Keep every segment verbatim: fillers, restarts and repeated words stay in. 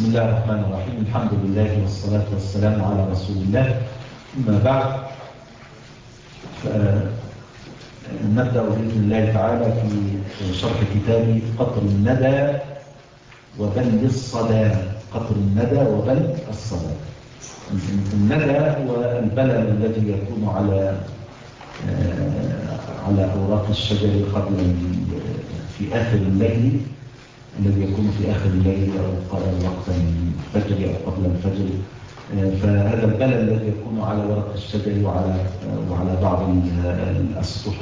بسم الله الرحمن الرحيم. الحمد لله والصلاة والسلام على رسول الله. أما بعد نبدأ بإذن الله تعالى في شرح كتاب قطر الندى وبل الصدى. قطر الندى وبل الصدى. الندى هو البلل الذي يكون على على أوراق الشجر قبل في آخر الليل، الذي يكون في آخر الليل أو وقت الفجر أو قبل الفجر. فهذا البلل الذي يكون على ورق الشجر وعلى وعلى بعض الأسطح،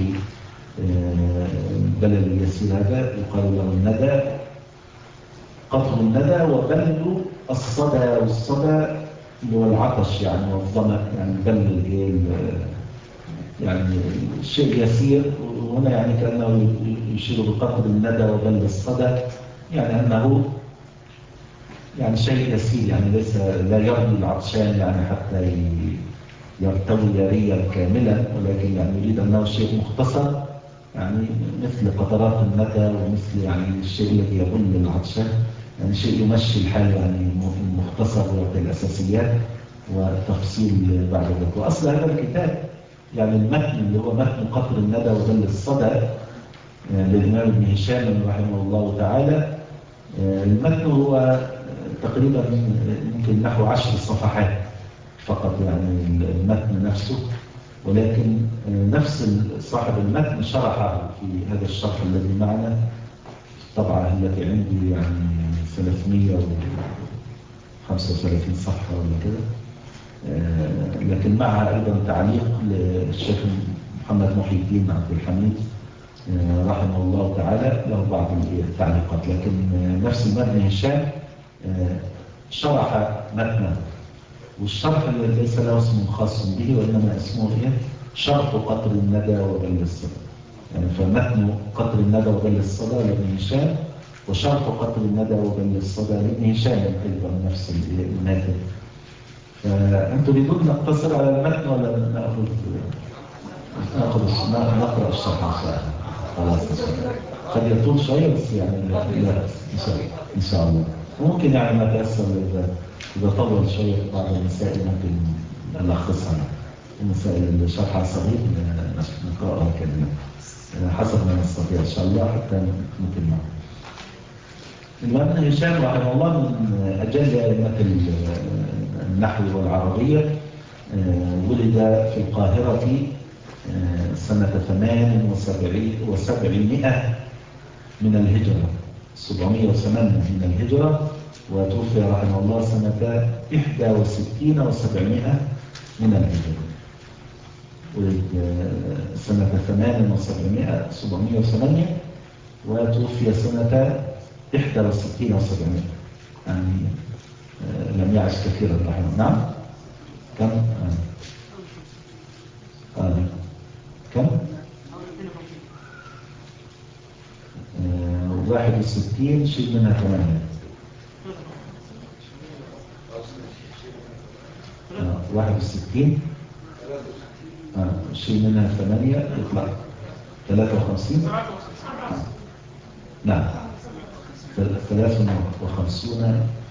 البلل اليسير هذا يقال له الندى، قطر الندى. وبل الصدى، والصدى اللي هو العطش يعني والظمأ، يعني البلل يعني شيء يسير. وهنا يعني كأنه يشير بقطر الندى وبل الصدى، يعني أنه يعني شيء يسير، يعني ليس لا يرضي العطشان يعني حتى يرتوي ريا كاملا، ولكن يعني يريد أنه شيء مختصر، يعني مثل قطرات الندى ومثل يعني الشيء الذي يبل العطشان، يعني شيء يمشي الحال، يعني مختصر بالأساسيات وتفصيل بعد ذلك. وأصل هذا الكتاب يعني المتن اللي هو متن قطر الندى وبل الصدى للإمام ابن هشام رحمه الله تعالى. المتن هو تقريبا يمكن نحو عشر صفحات فقط، يعني المتن نفسه، ولكن نفس صاحب المتن شرحه في هذا الشرح الذي معنا، الطبعة التي عندي يعني ثلاثمئة وخمسة وثلاثين صفحة ولا كده، لكن معها أيضا تعليق للشيخ محمد محي الدين عبد الحميد رحمه الله تعالى، له بعض التعليقات. لكن نفس المتن هشام شرح متنه، والشرح الذي ليس له اسم خاص به، وإنما اسمه إيه؟ شرح قطر الندى وبل الصدى. يعني فمتن قطر الندى وبل الصدى لابن هشام، وشرح قطر الندى وبل الصدى لابن هشام أيضا نفس الماتن. فأنتم تريدون نقتصر على المتن ولا نأخذ نأخذ نقرأ الشرح إن شاء الله؟ خلاص قد يطول شوية بس يعني لا, لا إن شاء الله إن شاء الله ممكن يعني ما تأثر إذا إذا طول شوية بعض المسائل ممكن نلخصها، المسائل اللي شرحها صغير نقرأها كده حسب ما نستطيع إن شاء الله حتى ممكن معه. الإمام هشام رحمه الله من أجل أئمة النحو والعربية، ولد في القاهرة سنة ثمان وسبعمائة من الهجرة، سبعمائة وثمانية من الهجرة، وتوفي رحمه الله سنة إحدى وستين وسبعمائة من الهجرة. ولد سنة ثمان وسبعمائة سبعمائة وثمانية، وتوفي سنة إحدى وستين وسبعمائة، يعني لم يعش كثيرا رحمه الله. نعم كم؟ آه. آه. كم؟ آه. واحد وستين شيء منها ثمانية. آه. واحد وستين آه. شيء منها ثمانية يطلع ثلاثة وخمسين. آه. نعم ثلاث وخمسون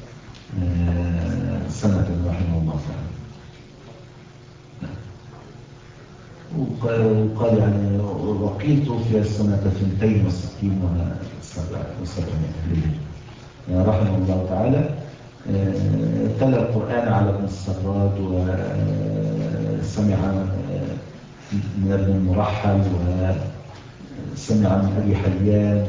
آه. سنة رحمه الله تعالى. وقال يعني وقيل توفي سنة اثنتين وستين وسبعمائة رحمه الله تعالى. تلا القرآن على ابن السراد، وسمع من ابن المرحل، وسمع من أبي حيان،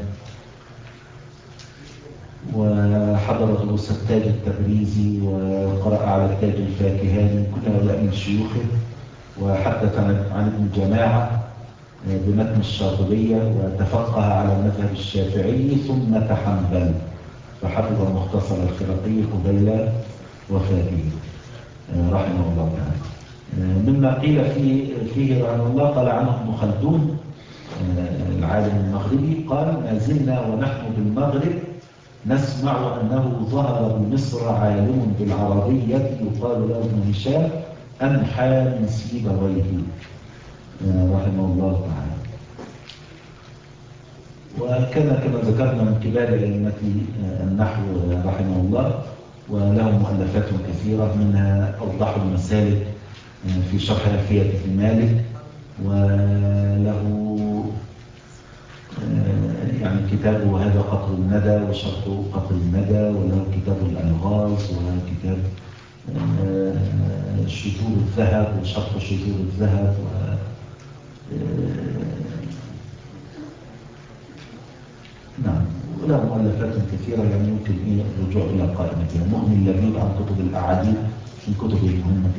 وحضر دروس التاج التبريزي، وقرأ على التاج الفاكهاني، كل هؤلاء من شيوخه. وحدث عن ابن جماعة بمتن الشاطبية، وتفقه على المذهب الشافعي ثم تحنبل، فحفظ مختصر الخرقي قبيل وفاته رحمه الله تعالى. مما قيل فيه, فيه رحمه الله قال عنه ابن خلدون العالم المغربي، قال ما زلنا ونحن بالمغرب نسمع أنه ظهر بمصر عالم بالعربية يقال له ابن هشام أنحى من سيبويه رحمه الله تعالى. وكان كما ذكرنا من كبار أئمة النحو رحمه الله، وله مؤلفات كثيرة، منها أوضح المسالك في شرح ألفية ابن مالك، وله يعني كتابه هذا قطر الندى وشرح قطر الندى، وله كتاب الألغاز، وله كتاب شذور الذهب وشرح شذور الذهب، و نعم، وله مؤلفات كثيرة يعني يمكن إيه الرجوع إلى قائمتها. مغني اللبيب عن كتب الأعاجيب من كتب المهمة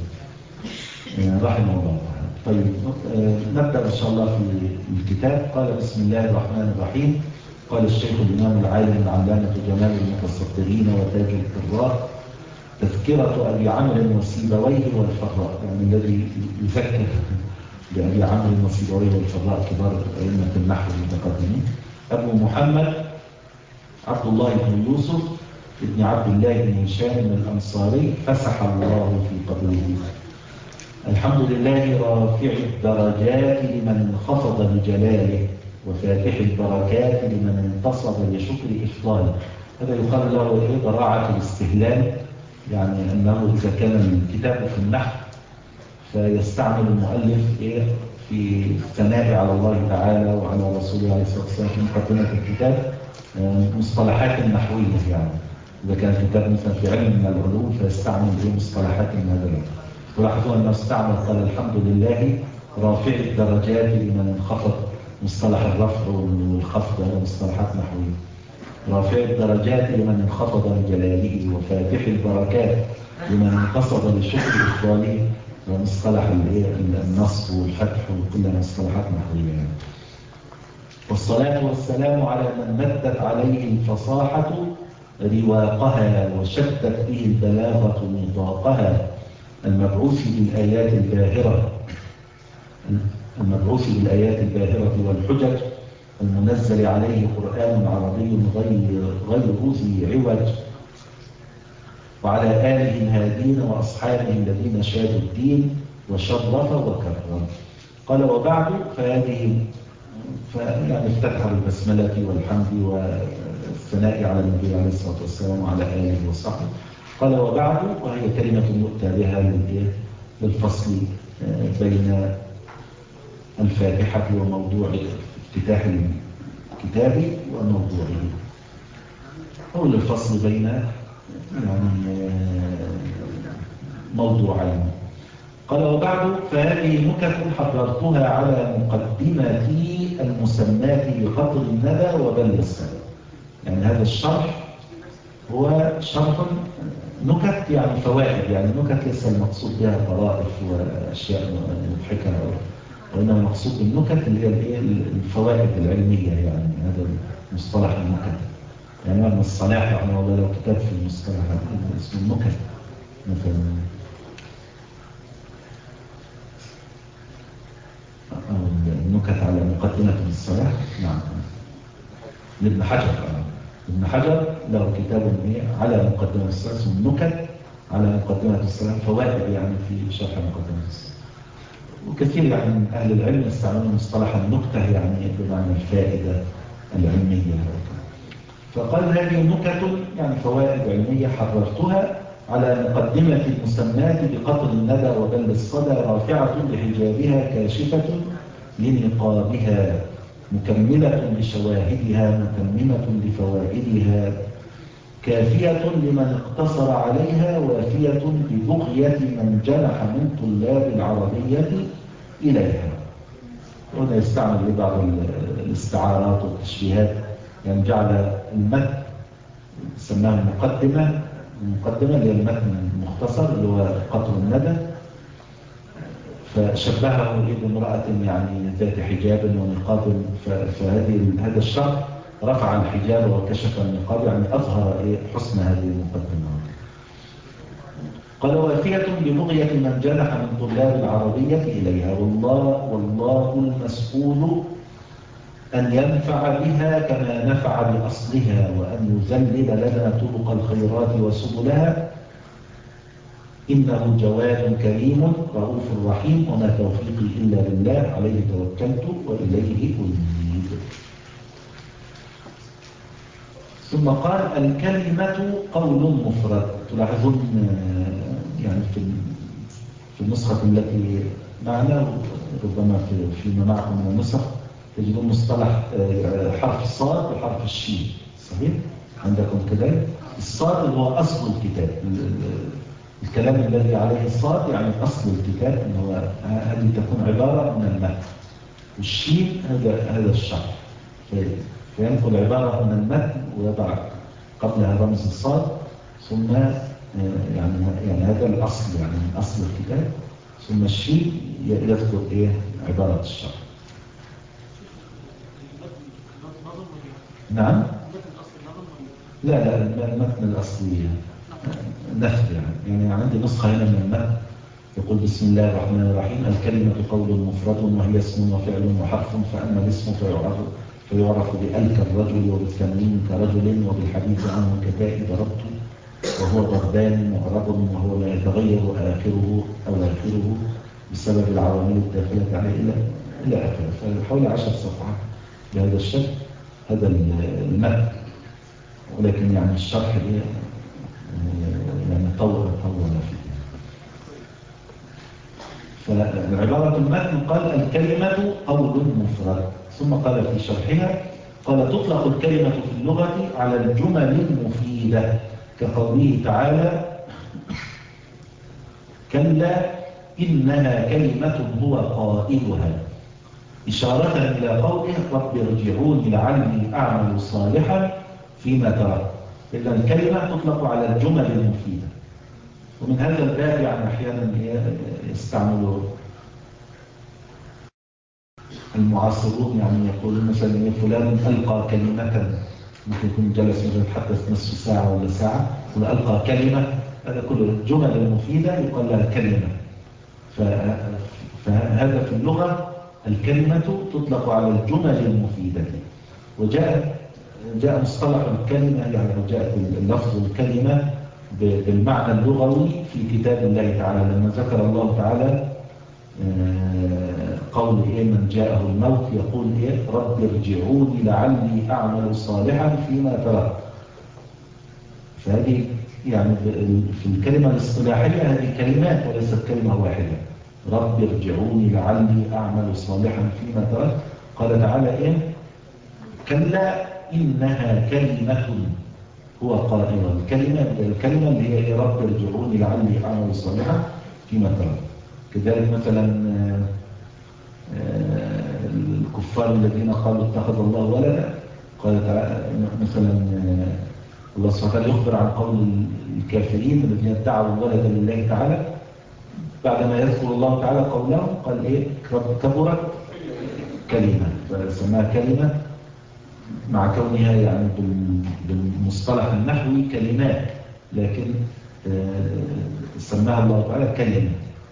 أيضا رحمه الله تعالى. طيب نبدأ إن شاء الله في الكتاب. قال بسم الله الرحمن الرحيم. قال الشيخ الإمام العالم العلامة جمال المتصدرين وتاج القراء تذكرة أبي عمرو وسيبويه والفراء، يعني الذي يذكر بأبي عمرو وسيبويه والفراء كبار أئمة النحو المتقدمين. أبو محمد عبد الله بن يوسف ابن عبد الله بن هشام الأنصاري فسح الله في قبره. الحمد لله رافع الدرجات لمن خفض بجلاله، وفاتح البركات لمن انتصب لشكر إفضاله. هذا يقال له إيه براعة الاستهلال، يعني أنه إذا كان الكتاب في النحو فيستعمل المؤلف إيه في الثناء على الله تعالى وعلى رسوله عليه الصلاة والسلام في مقدمة الكتاب مصطلحات نحوية. يعني إذا كان الكتاب مثلا في علم من العلوم فيستعمل إيه مصطلحات من هذا. تلاحظون أنه استعمل قال الحمد لله رافع الدرجات لمن انخفض، مصطلح الرفع والخفض هذا مصطلحات نحوية. رافع الدرجات لمن انخفض بجلاله، وفاتح البركات لمن انتصب لشكر إفضاله، ومصطلح النصب والفتح وكل مصطلحات نحوية. يعني. والصلاة والسلام على من مدت عليه الفصاحة رواقها وشتت به البلاغة نطاقها، المبعوث بالآيات الباهرة المبعوث بالآيات الباهرة والحجج، المنزل عليه قرآن عربي غير غير ذي عوج، وعلى آله الهادين وأصحابه الذين شادوا الدين وشرف وكرم. قال وبعد فهذه يعني افتتح بالبسملة والحمد والثناء على النبي عليه الصلاة والسلام وعلى آله وصحبه. قال وبعد، وهي كلمة يؤتى بها للفصل بين الفاتحة وموضوع افتتاح الكتاب وموضوعه، أو للفصل بين يعني موضوعين. قال وبعد فهذه نكت حضرتها على مقدمة المسمات بقطر الندى وبل السبب. يعني هذا الشرح هو شرح نكت، يعني فوائد، يعني نكت ليس المقصود بها طرائف وأشياء مضحكة، وإنما المقصود بالنكت اللي هي الفوائد العلمية. يعني هذا مصطلح النكت. يعني ابن الصلاح رحمه الله لو كتاب في المصطلح اسمه النكت مثلا، أو النكت على مقدمة الصلاح. نعم، لابن حجر. ابن حجر له كتاب على مقدمة الصلاح اسمه النكت على مقدمة الصلاح، فوائد يعني في شرح مقدمة الصلاح. وكثير يعني من أهل العلم يستعملون مصطلح النكتة يعني بمعنى الفائدة العلمية. فقال هذه نكت يعني فوائد علمية حررتها على مقدمة المسمات بقطر الندى وبل الصدى، رافعة لحجابها كاشفة لنقابها، مكملة لشواهدها متممة لفوائدها، كافية لمن اقتصر عليها، وافية ببغية من جنح من طلاب العربية إليها. وهنا يستعمل بعض الاستعارات والتشبيهات، يعني جعل المتن سماه المقدمة المقدمة اللي هي المتن المختصر اللي هو قطر الندى، فشبهه بامرأة يعني ذات حجاب ونقاب، فهذه هذا الشرح رفع الحجاب وكشف النقاب، يعني أظهر حسن هذه المقدمة. قال وافية ببغية من جنح من طلاب العربية إليها، والله, والله المسؤول أن ينفع بها كما نفع بأصلها، وأن يذلل لنا طرق الخيرات وسبلها، إنه جواد كريم رؤوف رحيم، وما توفيقي إلا بالله، عليه توكلت وإليه أنيب. ثم قال الكلمة قول مفرد. تلاحظون يعني في في النسخة التي معنا ربما في فيما معكم من النسخ تجدون مصطلح حرف الصاد وحرف الشين، صحيح؟ عندكم كذلك. الصاد اللي هو أصل الكتاب، الكلام الذي عليه الصاد يعني أصل الكتاب، اللي هو هذه تكون عبارة من المتن. والشين هذا هذا الشرح، فينقل عبارة من المتن ويضع قبلها رمز الصاد، ثم يعني يعني هذا الأصل، يعني من أصل الكتاب، ثم الشين يذكر إيه عبارة الشرح. نعم. لا لا المتن الأصلي نثر، يعني يعني عندي نسخة هنا من المتن يقول بسم الله الرحمن الرحيم الكلمة قول مفرد وهي اسم وفعل وحرف، فأما الاسم فيعرف فيعرف بأل كالرجل وبالتنوين كرجل وبالحديث عنه كتاء ضربت، وهو ضربان معرب وهو لا يتغير آخره أو آخره بسبب العوامل الداخلة عليه إلى إلى آخره. فحوالي عشر صفحات بهذا الشكل هذا المتن، ولكن يعني الشرح يعني طول طول فيه. فالعبارة المتن قال الكلمة قول مفرد، ثم قال في شرحها قال تطلق الكلمة في اللغة على الجمل المفيدة كقوله تعالى كلا إنها كلمة هو قائلها، إشارة إلى قوله رب ارجعوني لعلي أعمل صالحا فيما ترك. إذن الكلمة تطلق على الجمل المفيدة. ومن هذا الباب يعني أحيانا يستعملوا المعاصرون، يعني يقولون مثلا فلان ألقى كلمة، ممكن يكون جلس مثلا يتحدث نصف ساعة ولا ساعة وألقى كلمة، هذا كله الجمل المفيدة يقال لها كلمة. فهذا في اللغة الكلمة تطلق على الجمل المفيدة. وجاء جاء مصطلح الكلمة، يعني جاءت اللفظ الكلمة بالمعنى اللغوي في كتاب الله تعالى، لما ذكر الله تعالى قول إيه من جاءه الموت يقول إيه رب ارجعوني لعلي أعمل صالحا فيما ترك. فهذه يعني في الكلمة الاصطلاحية هذه كلمات وليست كلمة واحدة. رب ارجعوني لعلي أعمل صالحا فيما ترك. قال تعالى إيه كلا إنها كلمة هو قائل. الكلمة الكلمة اللي هي إيه رب ارجعوني لعلي أعمل صالحا فيما ترك. كذلك مثلا الكفار الذين قالوا اتخذ الله ولدا، قال مثلا الله سبحانه وتعالى يخبر عن قول الكافرين الذين ادعوا الولد لله تعالى، بعدما يذكر الله تعالى قولهم قال ايه كبرت كلمة، فسماها كلمة مع كونها يعني بالمصطلح النحوي كلمات، لكن سماها الله تعالى كلمة،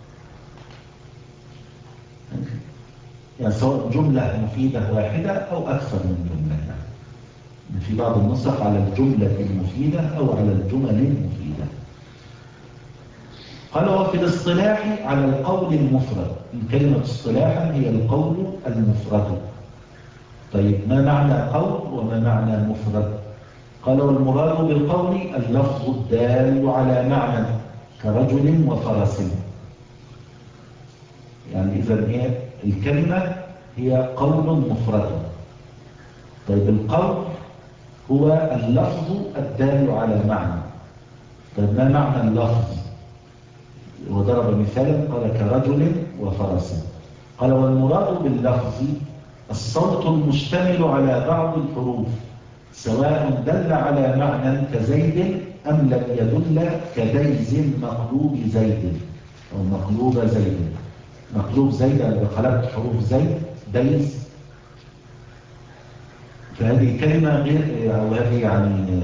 يعني سواء جملة مفيدة واحدة أو أكثر من جملة. يعني في بعض النسخ على الجملة المفيدة أو على الجمل المفيدة. قال وفي الاصطلاح على القول المفرد. الكلمة اصطلاحا هي القول المفرد. طيب ما معنى قول وما معنى مفرد؟ قال والمراد بالقول اللفظ الدال على معنى كرجل وفرس. يعني إذا هي الكلمة هي قول مفرد. طيب القول هو اللفظ الدال على معنى. طيب ما معنى اللفظ؟ وضرب مثالا قال كرجل وفرس. قال والمراد باللفظ الصوت المشتمل على بعض الحروف سواء دل على معنى كزيد أم لم يدل كديز مقلوب زيد أو مقلوب زيد. مقلوب زيد أنا خلقت حروف زيد ديز، فهذه كلمة غير أو هذه يعني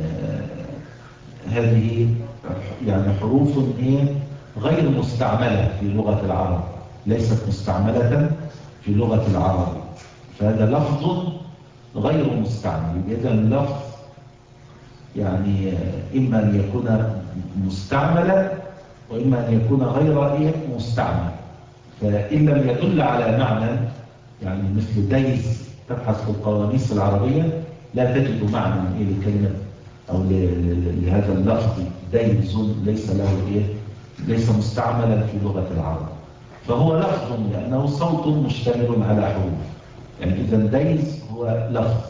هذه يعني حروف إيه غير مستعملة في لغة العرب، ليست مستعملة في لغة العرب، فهذا لفظ غير مستعمل. إذا اللفظ يعني إما أن يكون مستعملا وإما أن يكون غير إيه مستعمل. فإن لم يدل على معنى، يعني مثل ديز تبحث في القواميس العربية لا تجد معنى إيه لكلمة أو لهذا اللفظ ديز ليس له إيه ليس مستعملا في لغة العرب، فهو لفظ لأنه صوت مشتمل على حروف. يعني إذا ديز هو لفظ،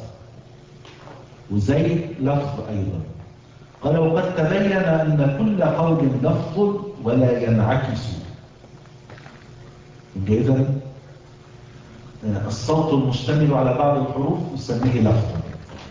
وزيد لفظ أيضا. قال وقد تبين أن كل قول لفظ ولا ينعكس. إذا الصوت المشتمل على بعض الحروف نسميه لفظا.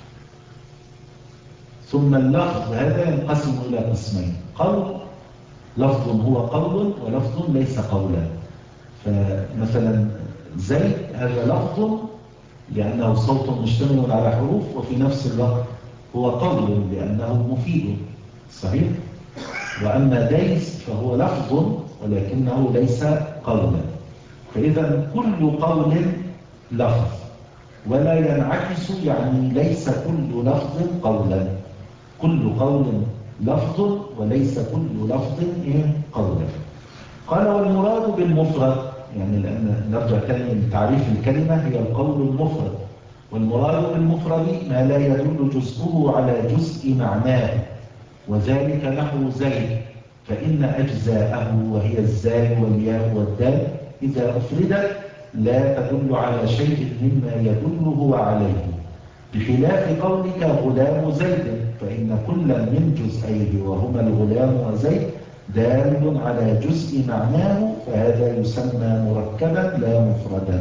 ثم اللفظ هذا ينقسم إلى قسمين: قول لفظ هو قول، ولفظ ليس قولا. فمثلا زيد هذا لفظ لأنه صوت مشتمل على حروف، وفي نفس الوقت هو قول لأنه مفيد. صحيح؟ وأما ديس فهو لفظ ولكنه ليس قولا. فإذا كل قول لفظ ولا ينعكس، يعني ليس كل لفظ قولا. كل قول لفظ وليس كل لفظ قولا. قال والمراد بالمفرد، يعني لأن نرجع تاني من تعريف الكلمة، هي القول المفرد. والمراد بالمفرد ما لا يدل جزءه على جزء معناه، وذلك نحو زيد، فإن أجزاءه وهي الزاي والياء والدال إذا أفردت لا تدل على شيء مما يدل هو عليه، بخلاف قولك غلام زيد، فإن كل من جزئيه وهما الغلام وزيد دال على جزء معناه، فهذا يسمى مركبا لا مفردا.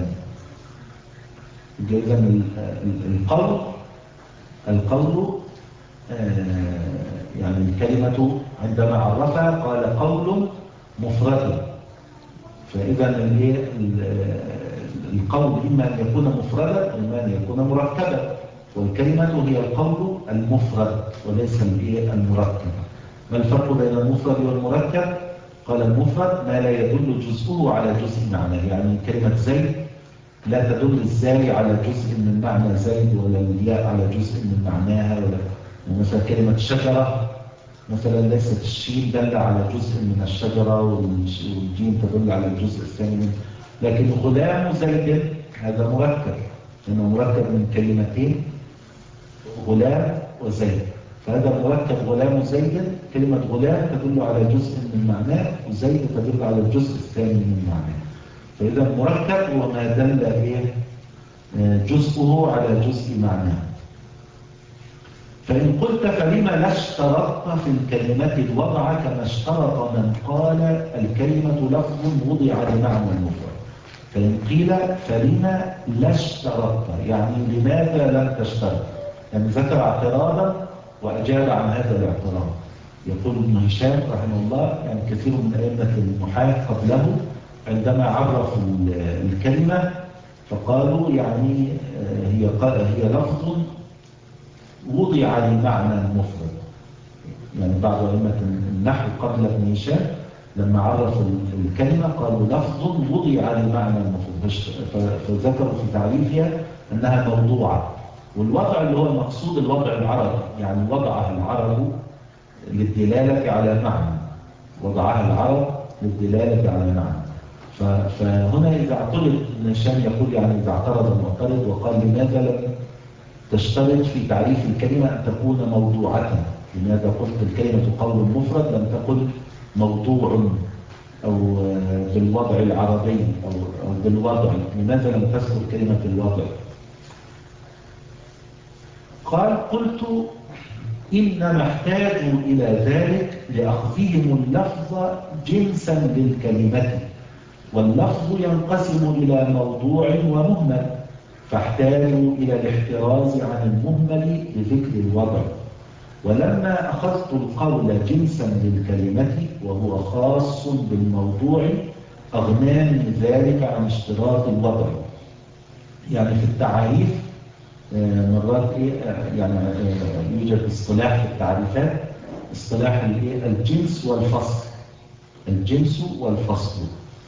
إذا القول القول يعني الكلمة عندما عرفها قال قول مفرد. فإذا القول إما أن يكون مفردا وإما أن يكون مركبا، والكلمة هي القول المفرد وليس المركب. ما الفرق بين المفرد والمركب؟ قال المفرد ما لا يدل جزءه على جزء معناه، يعني كلمة زيد لا تدل الزاي على جزء من معنى زيد، ولا الياء على جزء من معناها، ولا مثلا كلمة شجرة مثلا ليست الشين دل على جزء من الشجرة، والجيم تدل على الجزء الثاني منه. لكن غلام زيد هذا مركب، لأنه مركب من كلمتين غلام وزيد، فهذا مركب غلام زيد. كلمة غلام تدل على جزء من معناه، وزيد تدل على الجزء الثاني من معناه. فإذا مركب هو ما دل إيه جزءه على جزء معناه. فإن قلت فلما لا اشترطت في الكلمة الوضع كما اشترط من قال الكلمة لفظ وضع لمعنى المفرد. فإن قيل فلما لا اشترطت، يعني لماذا لم تشترط؟ يعني ذكر اعتراضا وأجاب عن هذا الاعتراض. يقول ابن هشام رحمه الله، يعني كثير من أئمة النحاة قبله عندما عرفوا الكلمة فقالوا يعني هي هي لفظ وضع لمعنى المفرد. يعني بعض أئمة النحو قبل ابن هشام لما عرفوا الكلمة قالوا لفظ وضع لمعنى المفرد، فذكروا في تعريفها أنها موضوعة. والوضع اللي هو المقصود الوضع العربي، يعني وضعها العرب للدلالة على معنى، وضعها العرب للدلالة على معنى. فهنا إذا اعترض ابن هشام يقول يعني إذا اعترض المعترض وقال لماذا لم تشترط في تعريف الكلمة أن تكون موضوعة؟ لماذا قلت الكلمة قول مفرد لم تقل موضوع أو بالوضع العربي أو, أو بالوضع؟ لماذا لم تذكر كلمة الوضع؟ قال قلت إنما احتاجوا إلى ذلك لأخذهم اللفظ جنسا للكلمة، واللفظ ينقسم إلى موضوع ومهمل، فاحتاجوا إلى الاحتراز عن المهمل بذكر الوضع. ولما أخذت القول جنسا للكلمة وهو خاص بالموضوع أغناني ذلك عن اشتراط الوضع. يعني في التعريف مرات يعني يوجد اصطلاح في التعريفات، اصطلاح الجنس والفصل. الجنس والفصل،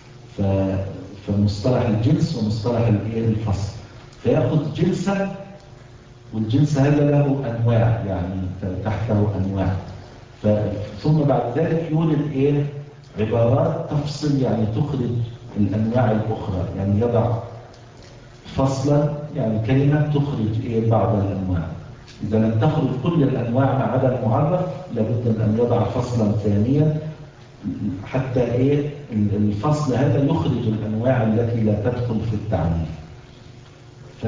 فمصطلح الجنس ومصطلح الفصل، فيأخذ جنسا، والجنس هذا له أنواع، يعني تحته أنواع، ثم بعد ذلك يولد إيه عبارات تفصل، يعني تخرج الأنواع الأخرى، يعني يضع فصلا، يعني كلمة تخرج إيه بعض الأنواع. إذا لم تخرج كل الأنواع ما عدا المعرف لابد من أن يضع فصلا ثانيا حتى إيه الفصل هذا يخرج الأنواع التي لا تدخل في التعريف. ف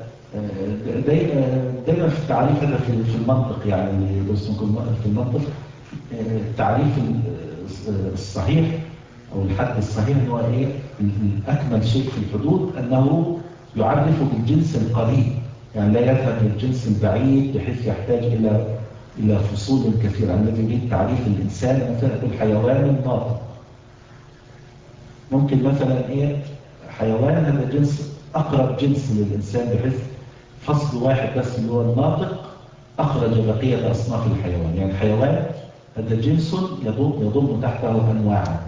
دايما في التعريف هذا في المنطق، يعني في المنطق التعريف الصحيح أو الحد الصحيح هو إيه؟ الأكمل شيء في الحدود أنه يعرف بالجنس القريب، يعني لا يذهب للجنس البعيد بحيث يحتاج إلى إلى فصول كثيرة. الذي يريد تعريف الإنسان مثلا الحيوان الناطق، ممكن مثلا إيه حيوان هذا جنس أقرب جنس للإنسان بحيث فصل واحد بس اللي هو الناطق أخرج بقية أصناف الحيوان. يعني الحيوان هذا جنس يضم, يضم تحته أنواعا،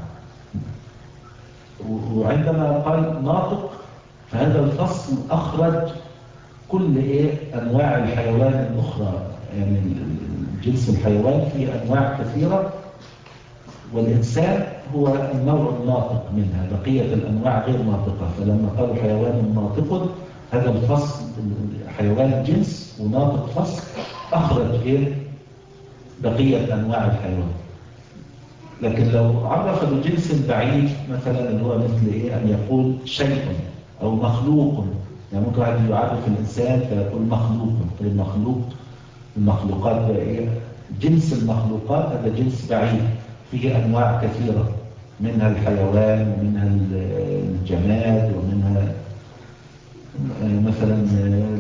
وعندما قال ناطق فهذا الفصل أخرج كل إيه أنواع الحيوان الأخرى. يعني جنس الحيوان فيه أنواع كثيرة والإنسان هو النوع الناطق منها، بقية الأنواع غير ناطقة. فلما قالوا حيوان ناطق هذا الفصل حيوان جنس وناطق فصل أخرج إيه بقية أنواع الحيوان. لكن لو عرف بجنس بعيد مثلا اللي هو مثل إيه أن يقول شيء أو مخلوق، يعني ممكن واحد يعرف الإنسان فيقول مخلوق. المخلوق المخلوقات إيه؟ جنس المخلوقات هذا جنس بعيد فيه أنواع كثيرة، منها الحيوان ومنها الجماد ومنها مثلا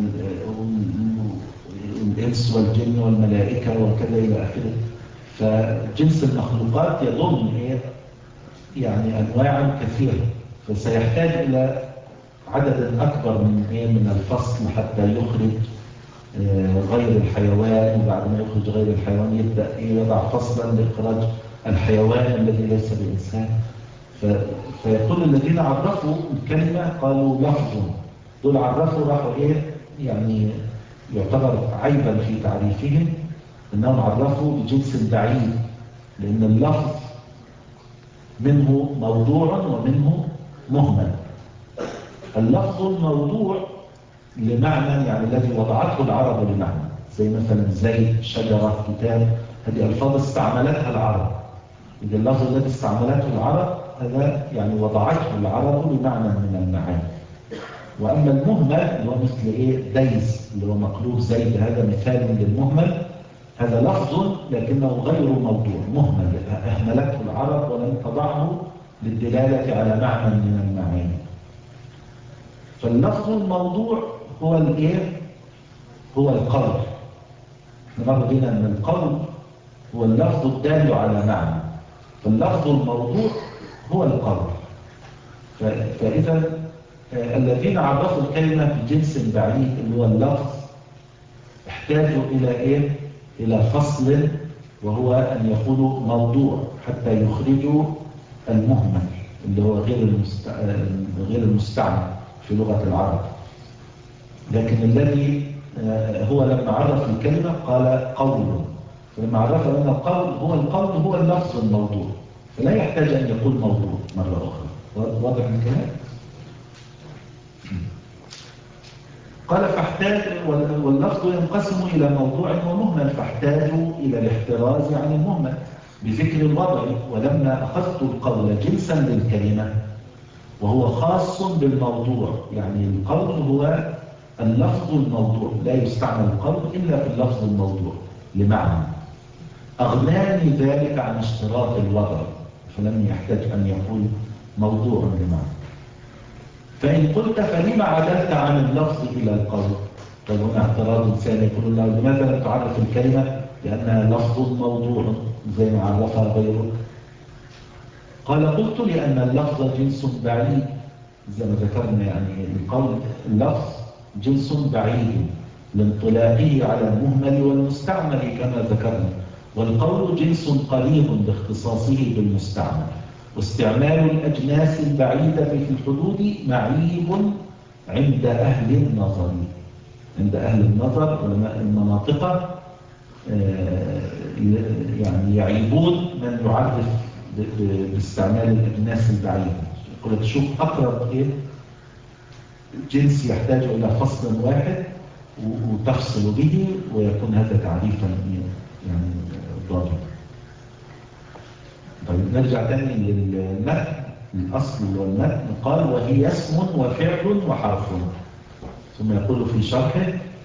الإنس والجن والملائكة وكذا إلى آخره. فجنس المخلوقات يضم إيه؟ يعني أنواع كثيرة، فسيحتاج إلى عدد أكبر من إيه من الفصل حتى يخرج غير الحيوان، وبعد ما يخرج غير الحيوان يبدأ إيه يضع فصلا لإخراج الحيوان الذي ليس بإنسان. فيقول الذين عرفوا الكلمة قالوا لفظ، دول عرفوا راحوا إيه يعني يعتبر عيبا في تعريفهم إنهم عرفوا بجنس بعيد، لأن اللفظ منه موضوع ومنه مهمل. اللفظ الموضوع لمعنى يعني الذي وضعته العرب لمعنى، زي مثلا زيد، شجرة، كتاب، هذه ألفاظ استعملتها العرب. إذا اللفظ الذي استعملته العرب هذا يعني وضعته العرب لمعنى من المعاني. وأما المهمل اللي هو مثل إيه ديز اللي هو مقلوب زيد، هذا مثال للمهمل، هذا لفظ لكنه غير موضوع، مهمل أهملته العرب ولم تضعه للدلالة على معنى من المعاني. فاللفظ الموضوع هو الايه هو القول. نمر بنا ان القول هو اللفظ الدال على معنى، فاللفظ الموضوع هو القول. فاذا الذين عرفوا الكلمه بجنس بعيد اللي هو اللفظ احتاجوا الى ايه الى فصل، وهو ان يقولوا موضوع حتى يخرجوا المهمل اللي هو غير غير المستعمل في لغة العرب. لكن الذي هو لما عرف الكلمة قال قول، فلما عرف أن القول هو القول هو اللفظ الموضوع، فلا يحتاج أن يقول موضوع مرة أخرى. واضح الكلام؟ قال فاحتاج، واللفظ ينقسم إلى موضوع ومهمل، فاحتاجوا إلى الاحتراز عن المهمل بذكر الوضع. ولما أخذت القول جنسا للكلمة وهو خاص بالموضوع، يعني القول هو اللفظ الموضوع، لا يستعمل القول إلا في اللفظ الموضوع لمعنى، أغناني ذلك عن اشتراط الوضع، فلم يحتاج أن يقول موضوع لمعنى. فإن قلت فلما عدلت عن اللفظ إلى القول؟ طيب هنا اعتراض ثاني، يقول له لماذا لم تعرف الكلمة لأنها لفظ موضوع زي ما عرفها غيرك؟ قال قلت لأن اللفظ جنس بعيد، زي ما ذكرنا، يعني القول اللفظ جنس بعيد لانطلاقه على المهمل والمستعمل كما ذكرنا، والقول جنس قريب لاختصاصه بالمستعمل، واستعمال الأجناس البعيدة في الحدود معيب عند أهل النظر. عند أهل النظر علماء المناطق يعني يعيبون من يعرف باستعمال الأجناس البعيدة. يقول تشوف أقرب إيه جنس يحتاج إلى فصل واحد وتفصل به ويكون هذا تعريفا يعني ضابطا. طيب نرجع تاني للمتن، الأصل اللي هو المتن. قال وهي اسم وفعل وحرف. ثم يقول في شرحه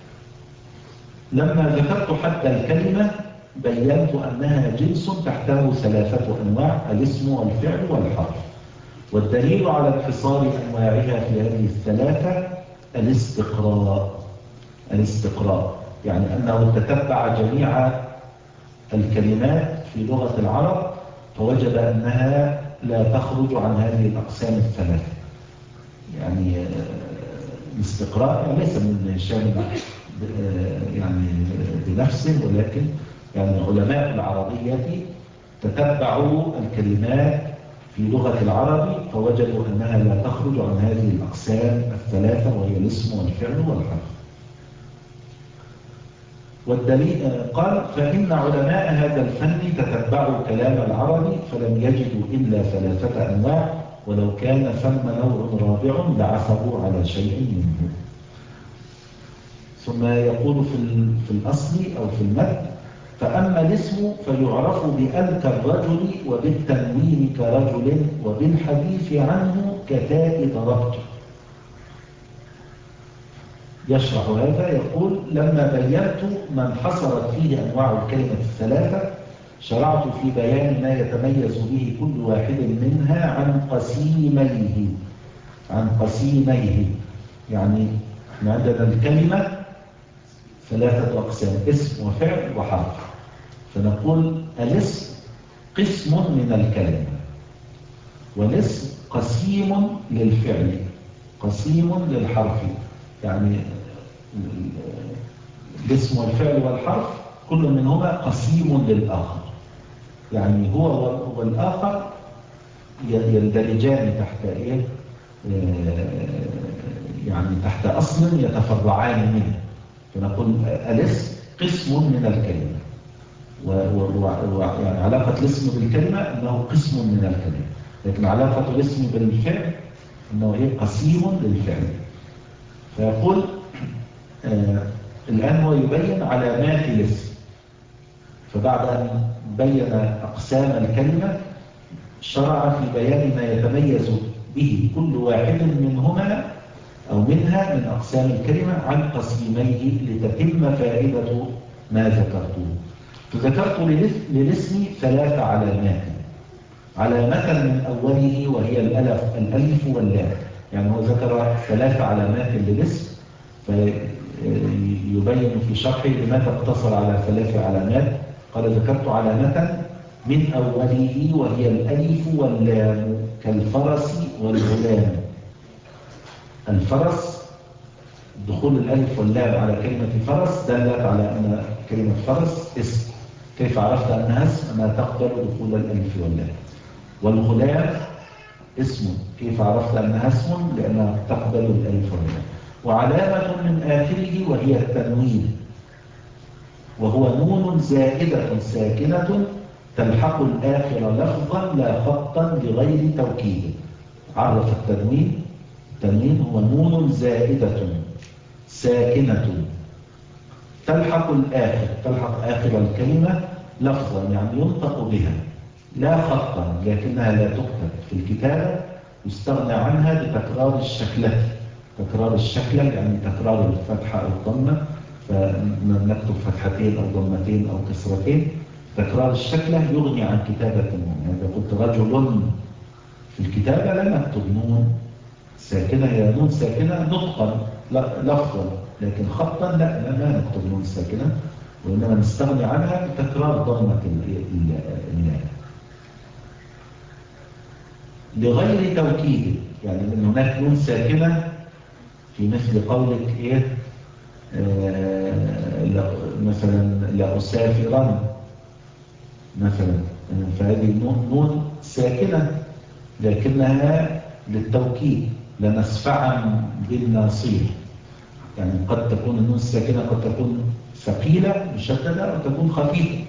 لما ذكرت حتى الكلمة بينت أنها جنس تحته ثلاثة أنواع: الاسم والفعل والحرف. والدليل على انحصار أنواعها في هذه الثلاثة الاستقراء. الاستقراء يعني أنه تتبع جميع الكلمات في لغة العرب فوجد أنها لا تخرج عن هذه الأقسام الثلاثة. يعني الاستقراء يعني ليس من شامل يعني بنفسه، ولكن يعني علماء العربية تتبعوا الكلمات في لغة العرب فوجدوا أنها لا تخرج عن هذه الأقسام الثلاثة، وهي الاسم والفعل والحرف. والدليل قال فإن علماء هذا الفن تتبعوا كلام العرب فلم يجدوا إلا ثلاثة أنواع، ولو كان ثم نوع رابع لعثروا على شيء منه. ثم يقول في في الأصل أو في المتن فأما الاسم فيعرف بأل كالرجل وبالتنوين كرجل وبالحديث عنه كتاء ضربت. يشرح هذا يقول لما بينت ما انحصرت فيه أنواع الكلمة الثلاثة شرعت في بيان ما يتميز به كل واحد منها عن قسيميه. عن قسيميه يعني احنا عندنا الكلمة ثلاثة أقسام: اسم وفعل وحرف. فنقول الاسم قسم من الكلمة، والاسم قسيم للفعل، قسيم للحرف. يعني الاسم والفعل والحرف كل منهما قسيم للآخر، يعني هو والآخر يندرجان تحت إيه؟ يعني تحت أصل يتفرعان منه. فنقول الاسم قسم من الكلمة، ويعني علاقة الاسم بالكلمة أنه قسم من الكلمة، لكن علاقة الاسم بالفعل أنه إيه؟ قسيم للفعل. فيقول آه الآن هو يبين علامات الاسم. فبعد أن بين أقسام الكلمة شرع في بيان ما يتميز به كل واحد منهما أو منها من أقسام الكلمة عن قسيميه لتتم فائدة ما ذكرته. فذكرت للاسم ثلاث علامات: علامة من أوله وهي الألف, الألف واللام. يعني هو ذكر ثلاث علامات للاسم فيبين في شرحه لماذا اقتصر على ثلاث علامات. قال ذكرت علامة من أوله وهي الألف واللام كالفرس والغلام. الفرس دخول الألف واللام على كلمة فرس دلت على أن كلمة فرس اسم. كيف عرفت أنها اسم؟ أنها تقبل دخول الألف واللام. والغلام اسم. كيف عرفت أنها اسم؟ لأنها تقبل الألف واللام. وعلامة من آخره وهي التنوين، وهو نون زائدة ساكنة تلحق الآخر لفظا لا خطا لغير توكيد. عرف التنوين. التنوين هو نون زائدة ساكنة تلحق الآخر، تلحق آخر الكلمة لفظا يعني ينطق بها لا خطا، لكنها لا تكتب في الكتابة، يستغنى عنها بتكرار الشكلة. تكرار الشكلة يعني تكرار الفتحة أو الضمة، فنكتب فتحتين أو ضمتين أو كسرتين. تكرار الشكلة يغني عن كتابة النون. يعني إذا قلت رجل في الكتابة لا نكتب نون ساكنة، هي نون ساكنة نطقا لفظا، لكن خطا لا لا نكتب نون ساكنة، وإنما نستغني عنها بتكرار ضمة اللام لغير توكيد. يعني من هناك نون ساكنة في مثل قولك إيه آه مثلا لأسافرا مثلا، فهذه نون, نون ساكنة لكنها للتوكيد. لنسفعا بالناصير، يعني قد تكون النون الساكنة قد تكون ثقيلة مشددة أو تكون خفيفة.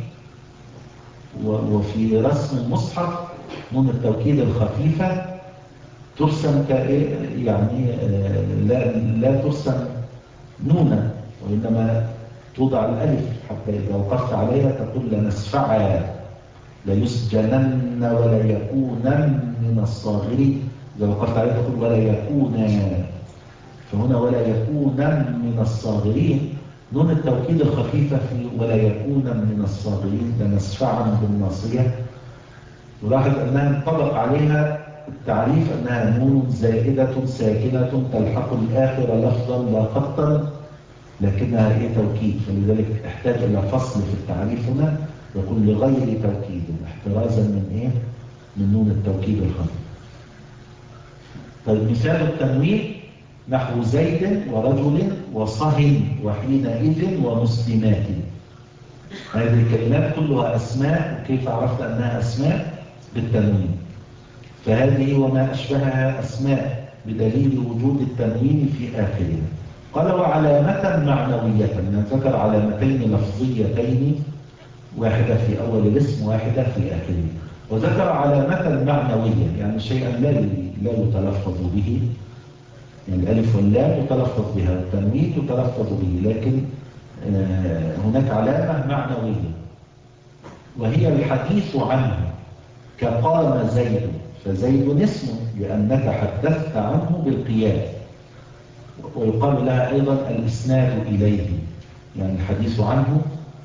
وفي رسم المصحف نون التوكيد الخفيفة ترسم يعني لا لا ترسم نونا، وإنما توضع الألف حتى إذا وقفت عليها تقول لنسفعا ليسجنن ولا يكونن من الصاغرين. إذا وقفت عليها تقول ولا يكونا، فهنا ولا يكونن من الصاغرين. نون التوكيد الخفيفة في ولا يكونن من الصاغرين لنسفعا بالناصية. ولاحظ أنها انطبق عليها التعريف أنها نون زائدة ساكنة تلحق الآخر لفظا لا خطا، لكنها إيه توكيد، فلذلك احتاج إلى فصل في التعريف هنا يقول لغير توكيد احترازا من إيه؟ من نون التوكيد الخفيف. طيب مثال التنوين نحو زيد ورجل وصهن وحينئذ ومسلمات. هذه الكلمات كلها أسماء، وكيف عرفت أنها أسماء؟ بالتنوين. فهذه وما أشبهها أسماء بدليل وجود التنوين في آخرها. قال وعلامة معنوية، من ذكر علامتين لفظيتين، واحدة في أول الاسم واحدة في آخره. وذكر علامة معنوية يعني شيئا لا لا يتلفظ به، يعني الألف واللام يتلفظ بها والتنوين يتلفظ به، لكن هناك علامة معنوية وهي الحديث عنه كقام زيد، فزيد اسم لأنك حدثت عنه بالقيام. ويقال لها أيضا الإسناد إليه، يعني الحديث عنه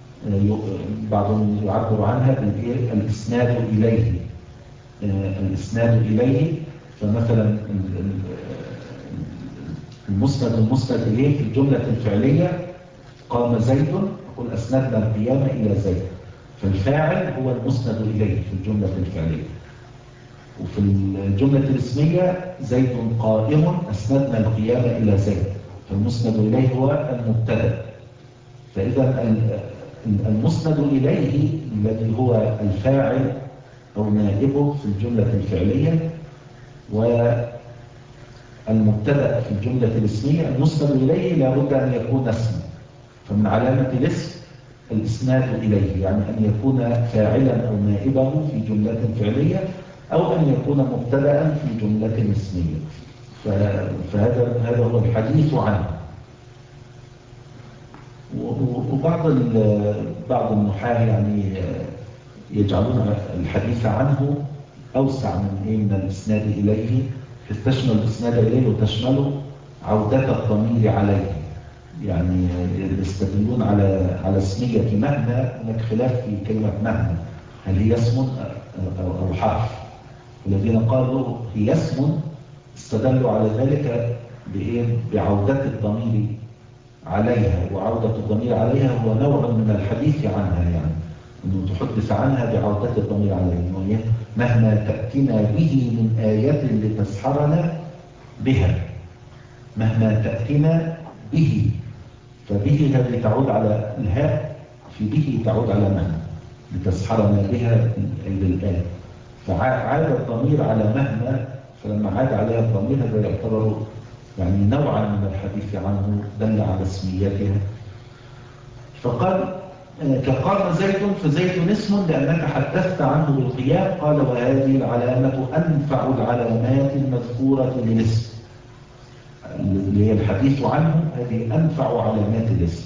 بعضهم يعبر عنها بالإسناد إليه. الإسناد إليه، فمثلا المسند المسند إليه في الجملة الفعلية قام زيد، أقول أسندنا القيام إلى زيد، فالفاعل هو المسند إليه في الجملة الفعلية. وفي الجملة الاسمية زيد قائم أسندنا القيام إلى زيد، فالمسند إليه هو المبتدأ. فإذا المسند إليه الذي هو الفاعل أو نائبه في الجملة الفعلية، والمبتدأ في الجملة الاسمية، المسند إليه لابد أن يكون اسما. فمن علامة الاسم الإسناد إليه، يعني أن يكون فاعلا أو نائبه في جملة فعلية، أو أن يكون مبتدأ في جملة اسمية. فهذا هذا هو الحديث عنه. وبعض بعض النحاة يعني يجعلون الحديث عنه أوسع من إيه من الإسناد إليه، تشمل الإسناد إليه وتشمل عودة الضمير عليه. يعني يستدلون على على اسمية مهما، هناك خلاف في كلمة مهما، هل هي اسم أو حرف. الذين قالوا هي اسم استدلوا على ذلك بإيه؟ بعودة الضمير عليها، وعودة الضمير عليها هو نوع من الحديث عنها، يعني أنه تحدث عنها بعودة الضمير عليها. مهما تأتينا به من آية لتسحرنا بها، مهما تأتينا به، فبه هذه تعود على الهاء، في به تعود على مهما لتسحرنا بها للآية، فعاد الضمير على مهما، فلما عاد عليها الضمير هذا يعتبر يعني نوعا من الحديث عنه دل على اسميتها. فقال كقام زيد، فزيد اسم لأنك حدثت عنه بالقيام. قال وهذه العلامة أنفع العلامات المذكورة للاسم، اللي هي الحديث عنه، هذه أنفع علامات الاسم.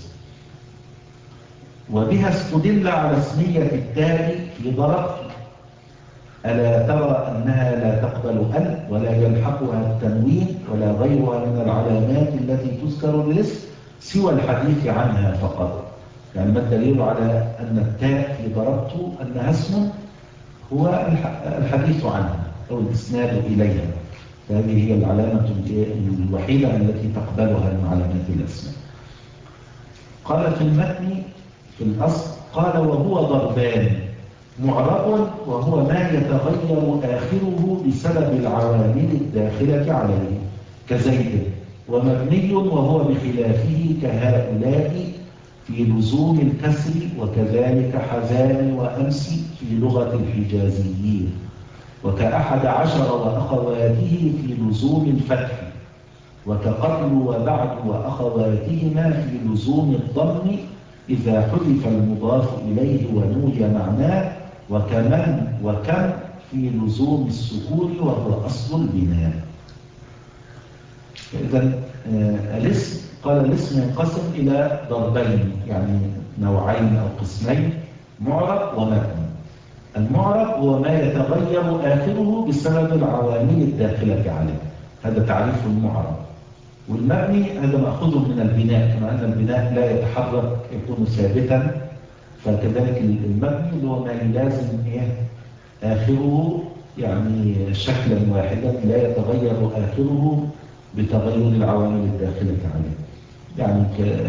وبها استدل على اسمية التاء في ضربت، ألا ترى أنها لا تقبل أل ولا يلحقها التنوين ولا غيرها من العلامات التي تذكر للاسم سوى الحديث عنها فقط. يعني ما الدليل على أن التاء في ضربت أنها اسم؟ هو الحديث عنها أو الإسناد إليها، فهذه هي العلامة الوحيدة التي تقبلها من علامات الأسماء. قال في المتن في الأصل قال وهو ضربان، معرب وهو ما يتغير آخره بسبب العوامل الداخلة عليه كزيد، ومبني وهو بخلافه كهؤلاء في لزوم الكسر، وكذلك حزان وأمس في لغة الحجازيين، وكأحد عشر وأخواته في لزوم الفتح، وكقتل وبعد وأخواتهما في لزوم الضم إذا حذف المضاف إليه ونوي معناه، وكمن وكم في لزوم السكون وهو أصل البناء. إذن آه الاسم، قال الاسم ينقسم إلى ضربين، يعني نوعين أو قسمين، معرب ومبني. المعرب هو ما يتغير آخره بسبب العوامل الداخلة عليه، هذا تعريف المعرب. والمبني هذا مأخوذ من البناء، كما أن البناء لا يتحرك، يكون ثابتا، فكذلك المبني اللي هو ما يلازم إيه آخره يعني شكلا واحدا لا يتغير آخره بتغير العوامل الداخلة عليه. يعني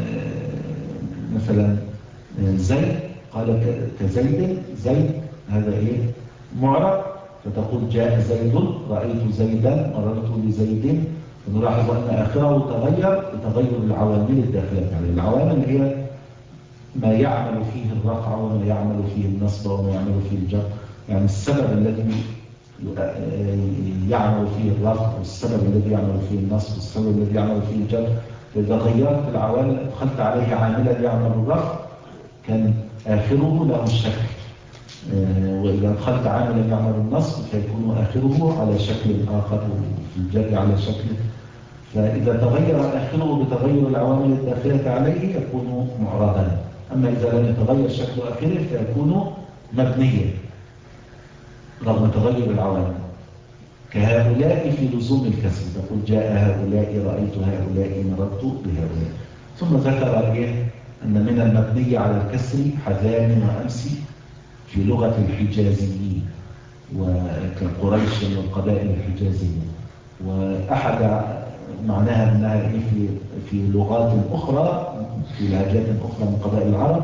مثلا زيد، قال كزيد، زيد هذا إيه معرب، فتقول جاء زيد، رأيت زيدا، مررت بزيد، ونلاحظ أن آخره تغير بتغير العوامل الداخلة عليه. العوامل هي ما يعمل فيه الرفع وما يعمل فيه النصب وما يعمل فيه الجر، يعني السبب الذي يعمل فيه الرفع والسبب الذي يعمل فيه النصب والسبب الذي يعمل فيه الجر. فإذا غيرت العوامل أدخلت عليه عاملا يعمل الرفع كان آخره له الشكل، وإذا أدخلت عاملا يعمل النصب فيكون آخره على شكل آخر وفي الجر على شكل. فإذا تغير آخره بتغير العوامل الداخلة عليه يكون معربا، أما إذا لم يتغير شكل آخره فيكون مبنيا رغم تغير العوامل. كهؤلاء في لزوم الكسر، تقول جاء هؤلاء، رأيت هؤلاء، مررت بهؤلاء. ثم ذكر إيه أن من المبني على الكسر حذان وأمس في لغة الحجازيين وكقريش والقبائل الحجازية، وأحد معناها أنها إيه في في لغات أخرى، في لهجات أخرى من قبائل العرب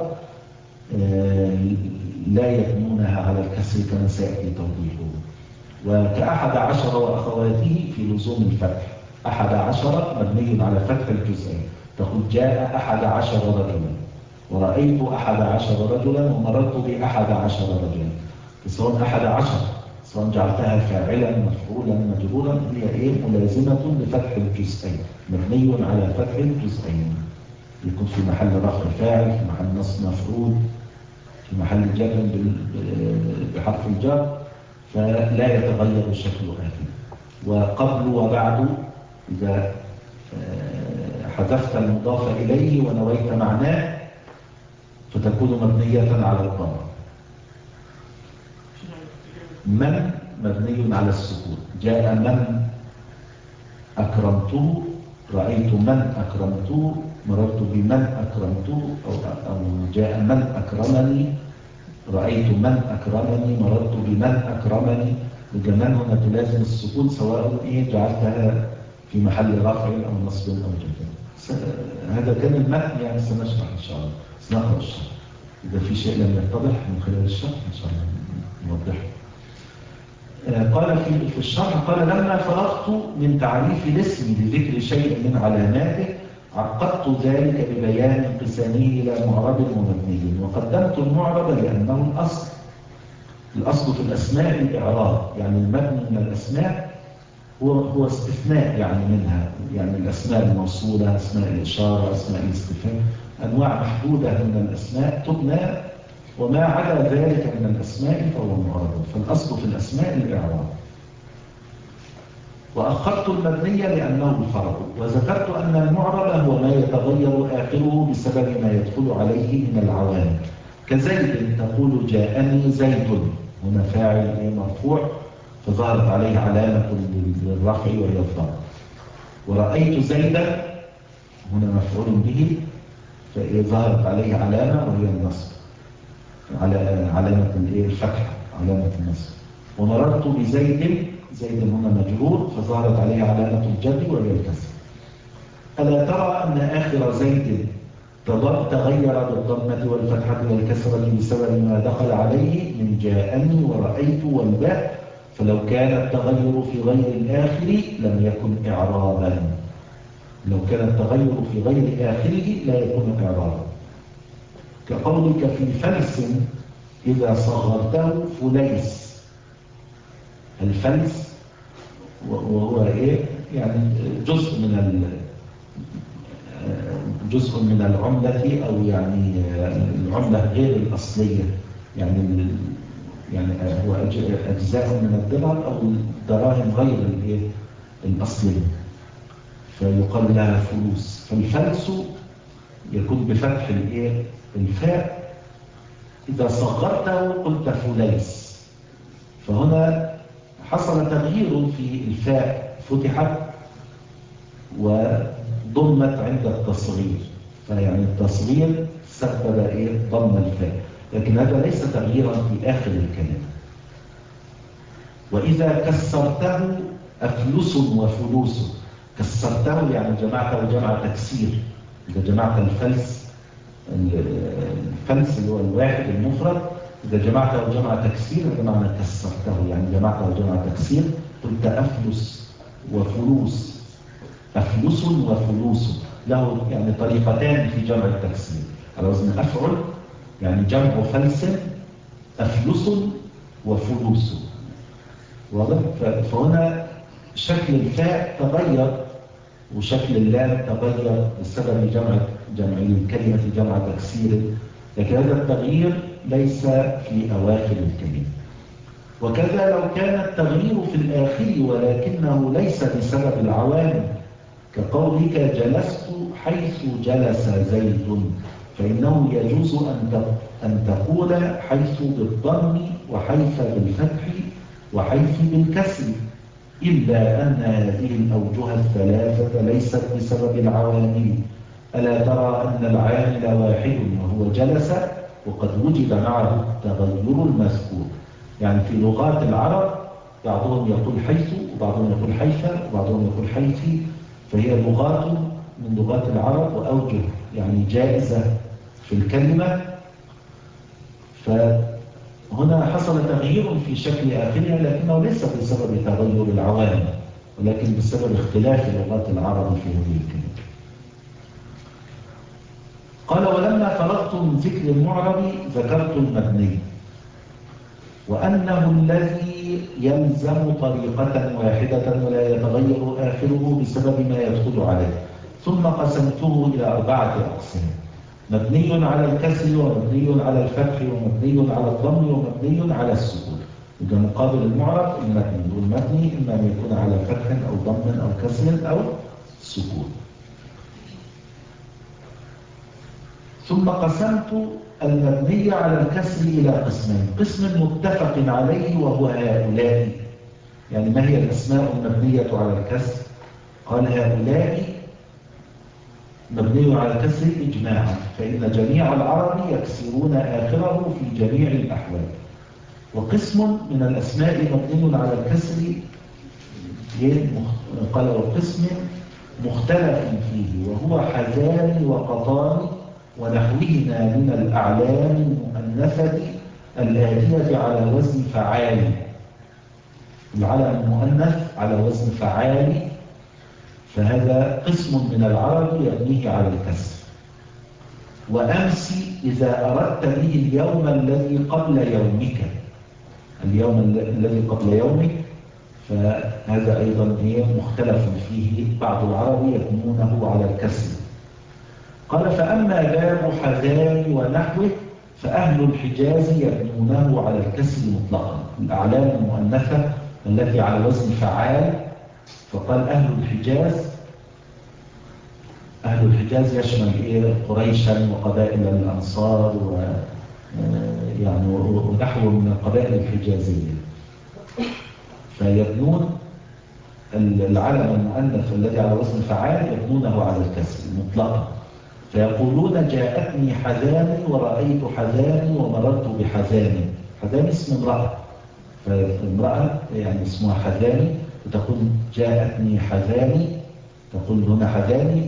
لا يبنونها على الكسر كما سيأتي توضيحه. وكأحد عشر وأخواته في لزوم الفتح، أحد عشر مبني على فتح الجزئين، تقول جاء أحد عشر رجلا، ورأيت أحد عشر رجلا، ومررت بأحد عشر رجلا. سواء أحد عشر سواء جعلتها فاعلا مفعولا مجرورا هي إيه ملازمة لفتح الجزئين، مبني على فتح الجزئين، يكون في محل رفع فاعل، في محل نصب مفعول، في محل جر بحرف الجر، فلا يتغير شكل آخر. وقبل وبعد إذا حذفت المضاف إليه ونويت معناه فتكون مبنية على الضم. من مبني على السكون، جاء من أكرمته، رأيت من أكرمته، مررت بمن أكرمته، أو, أو جاء من أكرمني، رأيت من أكرمني، مررت بمن أكرمني. وجمال هنا تلازم السكون سواء إيه جعلتها في محل رفع أو نصب أو جر. هذا كان المتن، يعني سنشرح إن شاء الله، سنقرأ الشرح. إذا في شيء لم يتضح من خلال الشرح إن شاء الله نوضحه. قال في في الشرح، قال لما فرغت من تعريف الاسم بذكر شيء من علاماته عقدت ذلك ببيان انقسامه إلى معرب ومبني، وقدمت المعرب لأنه الأصل. الأصل في الأسماء الإعراب، يعني المبني من الأسماء هو هو استثناء يعني منها، يعني الأسماء الموصولة، أسماء الإشارة، أسماء الاستفهام، أنواع محدودة من الأسماء تبنى، وما عدا ذلك من الأسماء فهو معرب. فالأصل في الأسماء الإعراب. وأخرت المبني لأنه الفرع، وذكرت أن المعرب هو ما يتغير آخره بسبب ما يدخل عليه من العوامل. كزيد تقول جاءني زيد، هنا فاعل مرفوع فظهرت عليه علامة للرفع وهي الضم. ورأيت زيدا هنا مفعول به فظهرت عليه علامة وهي النصب، على علامة الفتح، علامة النصب. ومررت بزيد، زيد هنا مجرور فظهرت عليه علامة الجر وهي الكسر. ألا ترى أن آخر زيد تغير بالضمة والفتحة والكسرة بسبب ما دخل عليه من جاءني ورأيت والباء، فلو كان التغير في غير الآخر لم يكن إعرابا. لو كان التغير في غير آخره لا يكون إعرابا. كقولك في فلس إذا صغرته فليس. الفلس وهو إيه؟ يعني جزء من جزء من العملة، أو يعني العملة غير الأصلية، يعني يعني هو أجزاء من الدرهم أو الدراهم غير الأصلية. فيقال لها فلوس. فالفلس يكون بفتح الايه الفاء. إذا صغرته قلت فليس. فهنا حصل تغيير في الفاء، فتحت وضمت عند التصغير، فيعني التصغير سبب ايه ضم الفاء، لكن هذا ليس تغييرا في آخر الكلمة. وإذا كسرته أفلس وفلوس. كسرته يعني جمعته جمع تكسير. إذا جمعت الفلس، الفلس اللي هو الواحد المفرد، إذا جمعته جمع تكسير هذا معنى كسرته، يعني جمعته جمع تكسير. قلت أفلس وفلوس. أفلس وفلوس له يعني طريقتان في جمع التكسير، على وزن أفعل، يعني جمع فلس أفلس وفلوس. واضح؟ فهنا شكل الفاء تغير وشكل اللام تغير بسبب جمع جمع الكلمة جمع تكسير، لكن هذا التغيير ليس في أواخر الكلمة. وكذا لو كان التغيير في الآخر ولكنه ليس بسبب العوامل، كقولك جلست حيث جلس زيد، فإنه يجوز أن تقول حيث بالضم وحيث بالفتح وحيث بالكسر، إلا أن هذه الأوجه الثلاثة ليست بسبب العوامل. ألا ترى أن العامل واحد وهو جلس، وقد وجد معه التغير المذكور. يعني في لغات العرب بعضهم يقول حيث وبعضهم يقول حيث وبعضهم يقول حيثي، فهي لغات من لغات العرب وأوجه يعني جائزة في الكلمة. فهنا حصل تغيير في شكل آخرها، لكنه ليس بسبب تغير العوامل، ولكن بسبب اختلاف لغات العرب في هذه الكلمة. قال: ولما فرغت من ذكر المعرب ذكرت المبني، وأنه الذي يلزم طريقة واحدة ولا يتغير آخره بسبب ما يدخل عليه. ثم قسمته إلى أربعة أقسام: مبني على الكسر، ومبني على الفتح، ومبني على الضم، ومبني على السكون. إذا مقابل المعرب المبني، والمبني إما أن يكون على فتح أو ضم أو كسر أو سكون. ثم قسمت المبني على الكسر إلى قسمين: قسم متفق عليه وهو هؤلاء. يعني ما هي الأسماء المبنية على الكسر؟ قال: هؤلاء مبني على الكسر إجماعا، فإن جميع العرب يكسرون آخره في جميع الأحوال. وقسم من الأسماء مبني على الكسر، قال: وقسم مختلف فيه وهو حذان وقطان ونحوهما من الأعلام المؤنثة الآتية على وزن فعال. العلم المؤنث على وزن فعال، فهذا قسم من العرب يبنيه على الكسر. وأمس إذا أردت به اليوم الذي قبل يومك، اليوم الذي قبل يومك، فهذا أيضا هي مختلف فيه، بعض العرب يبنونه على الكسر. قال: فأما باب حذان ونحوه فأهل الحجاز يبنونه على الكسر مطلقا. الأعلام المؤنثة التي على وزن فعال، فقال أهل الحجاز. أهل الحجاز يشمل إيه؟ قريشا وقبائل الأنصار و يعني ونحو من القبائل الحجازية، فيبنون العلم المؤنث الذي على وزن فعال يبنونه على الكسر مطلقا. فيقولون جاءتني حذاني ورأيت حذاني ومررت بحذاني. حذاني اسم امرأة، فامرأة يعني اسمها حذاني، وتقول جاءتني حذاني، تقول هنا حذاني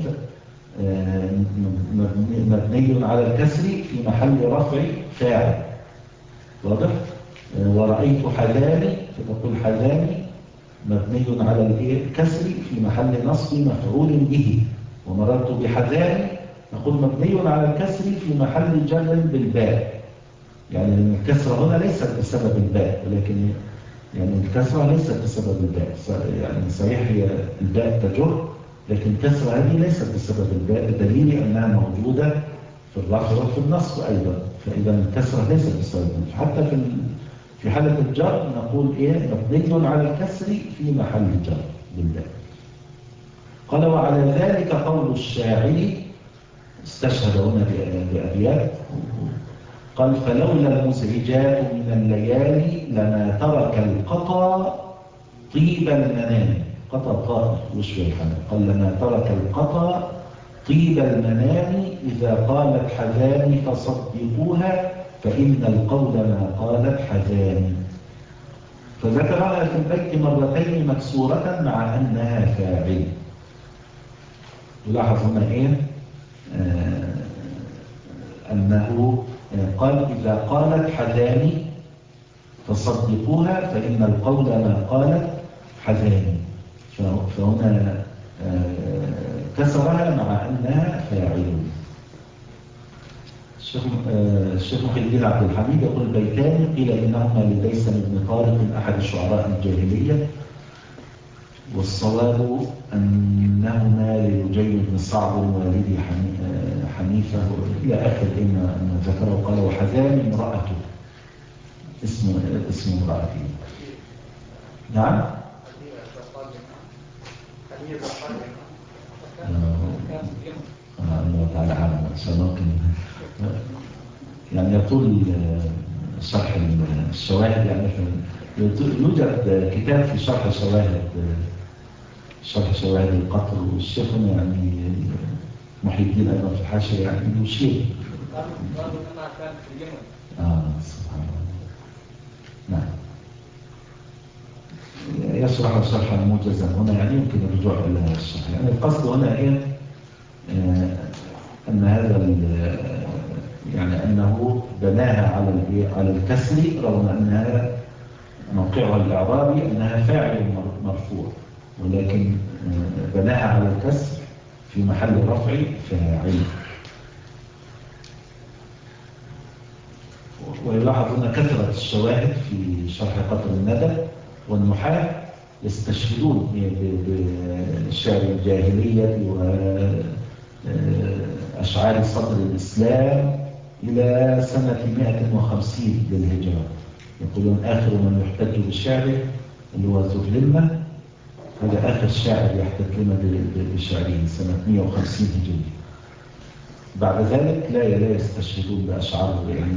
مبني على الكسر في محل رفع فاعل. واضح؟ ورأيت حذاني، فتقول حذاني مبني على الكسر في محل نصب مفعول به. ومررت بحذاني نقول مبني على الكسر في محل جر بالباء، يعني الكسرة هنا ليست بسبب الباء، ولكن يعني الكسرة ليست بسبب الباء. يعني صحيح هي الباء تجر، لكن الكسرة هذه ليست بسبب الباء، بدليل أنها موجودة في الرفع وفي النصب أيضا. فإذا الكسرة ليست بسبب الباء. حتى في في حالة الجر نقول إيه؟ مبني على الكسر في محل جر بالباء. قال وعلى ذلك قول الشاعر، استشهد هنا بأبيات، قال فلولا المزعجات من الليالي لما ترك القطا طيب المنام. قطا طائر يشبه الحمام. قال لما ترك القطا طيب المنام إذا قالت حزاني فصدقوها فإن القول ما قالت حزاني. فذكرها في البيت مرتين مكسورة مع أنها فاعل. يلاحظ هنا إيه؟ آه أنه قال إذا قالت حزاني فصدقوها فإن القول ما قالت حزاني. فهنا كسرها مع أنها فاعل. الشيخ محي الدين عبد الحميد يقول بيتان قيل إنهما لليثم بن طارق أحد شعراء الجاهلية، والصواب أنهما لرجيم بن صعب والدي حنيفة إلى آخر إن ذكره. قال وحزان امرأته، اسم اسم امرأته. نعم. الله تعالى عالم سنمكن يعني يطول شرح الشواهد. يعني يوجد كتاب في شرح شواهد شرح شواهد القطر، والشيخ يعني محي الدين أيضا في الحاشية يعني يشير. قالوا أنها كانت في اليمن. آه سبحان الله. نعم. يشرح شرحا موجزا هنا، يعني يمكن الرجوع إلى الشرح. يعني القصد هنا إيه؟ آه أن هذا يعني أنه بناها على على الكسر رغم أنها موقعها الإعرابي أنها فاعل مرفوع، ولكن آه بناها على الكسر في محل رفع فاعل. ويلاحظ أن كثرة الشواهد في شرح قطر الندى، والنحاة يستشهدون بالشعر الجاهلية وأشعار صدر الإسلام إلى سنة مئة وخمسين للهجرة. يقولون آخر من يحتج بشعره اللي هو ذو الهمة، هذا آخر شاعر يحتج لنا بشعره سنة مئة وخمسين هجرية. بعد ذلك لا لا يستشهدون بأشعار. يعني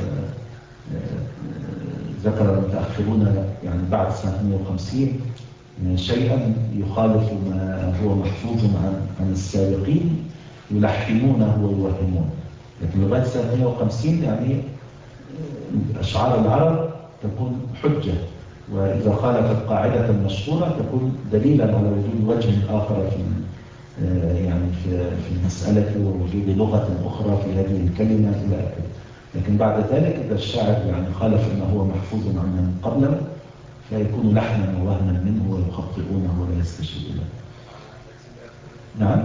ذكر المتأخرون يعني بعد سنة مئة وخمسين شيئا يخالف ما هو محفوظ عن عن السابقين، يلحمونه ويوهمون. لكن لغاية سنة مئة وخمسين يعني أشعار العرب تكون حجة، وإذا خالفت القاعدة المشهورة تكون دليلا على وجود وجه آخر في يعني في في المسألة ووجود لغة أخرى في هذه الكلمة إلى آخره. لكن بعد ذلك إذا الشاعر يعني خالف ما هو محفوظ عن من قبله فيكون لحنا ووهنا منه ويخطئونه ولا يستشهدونه. نعم.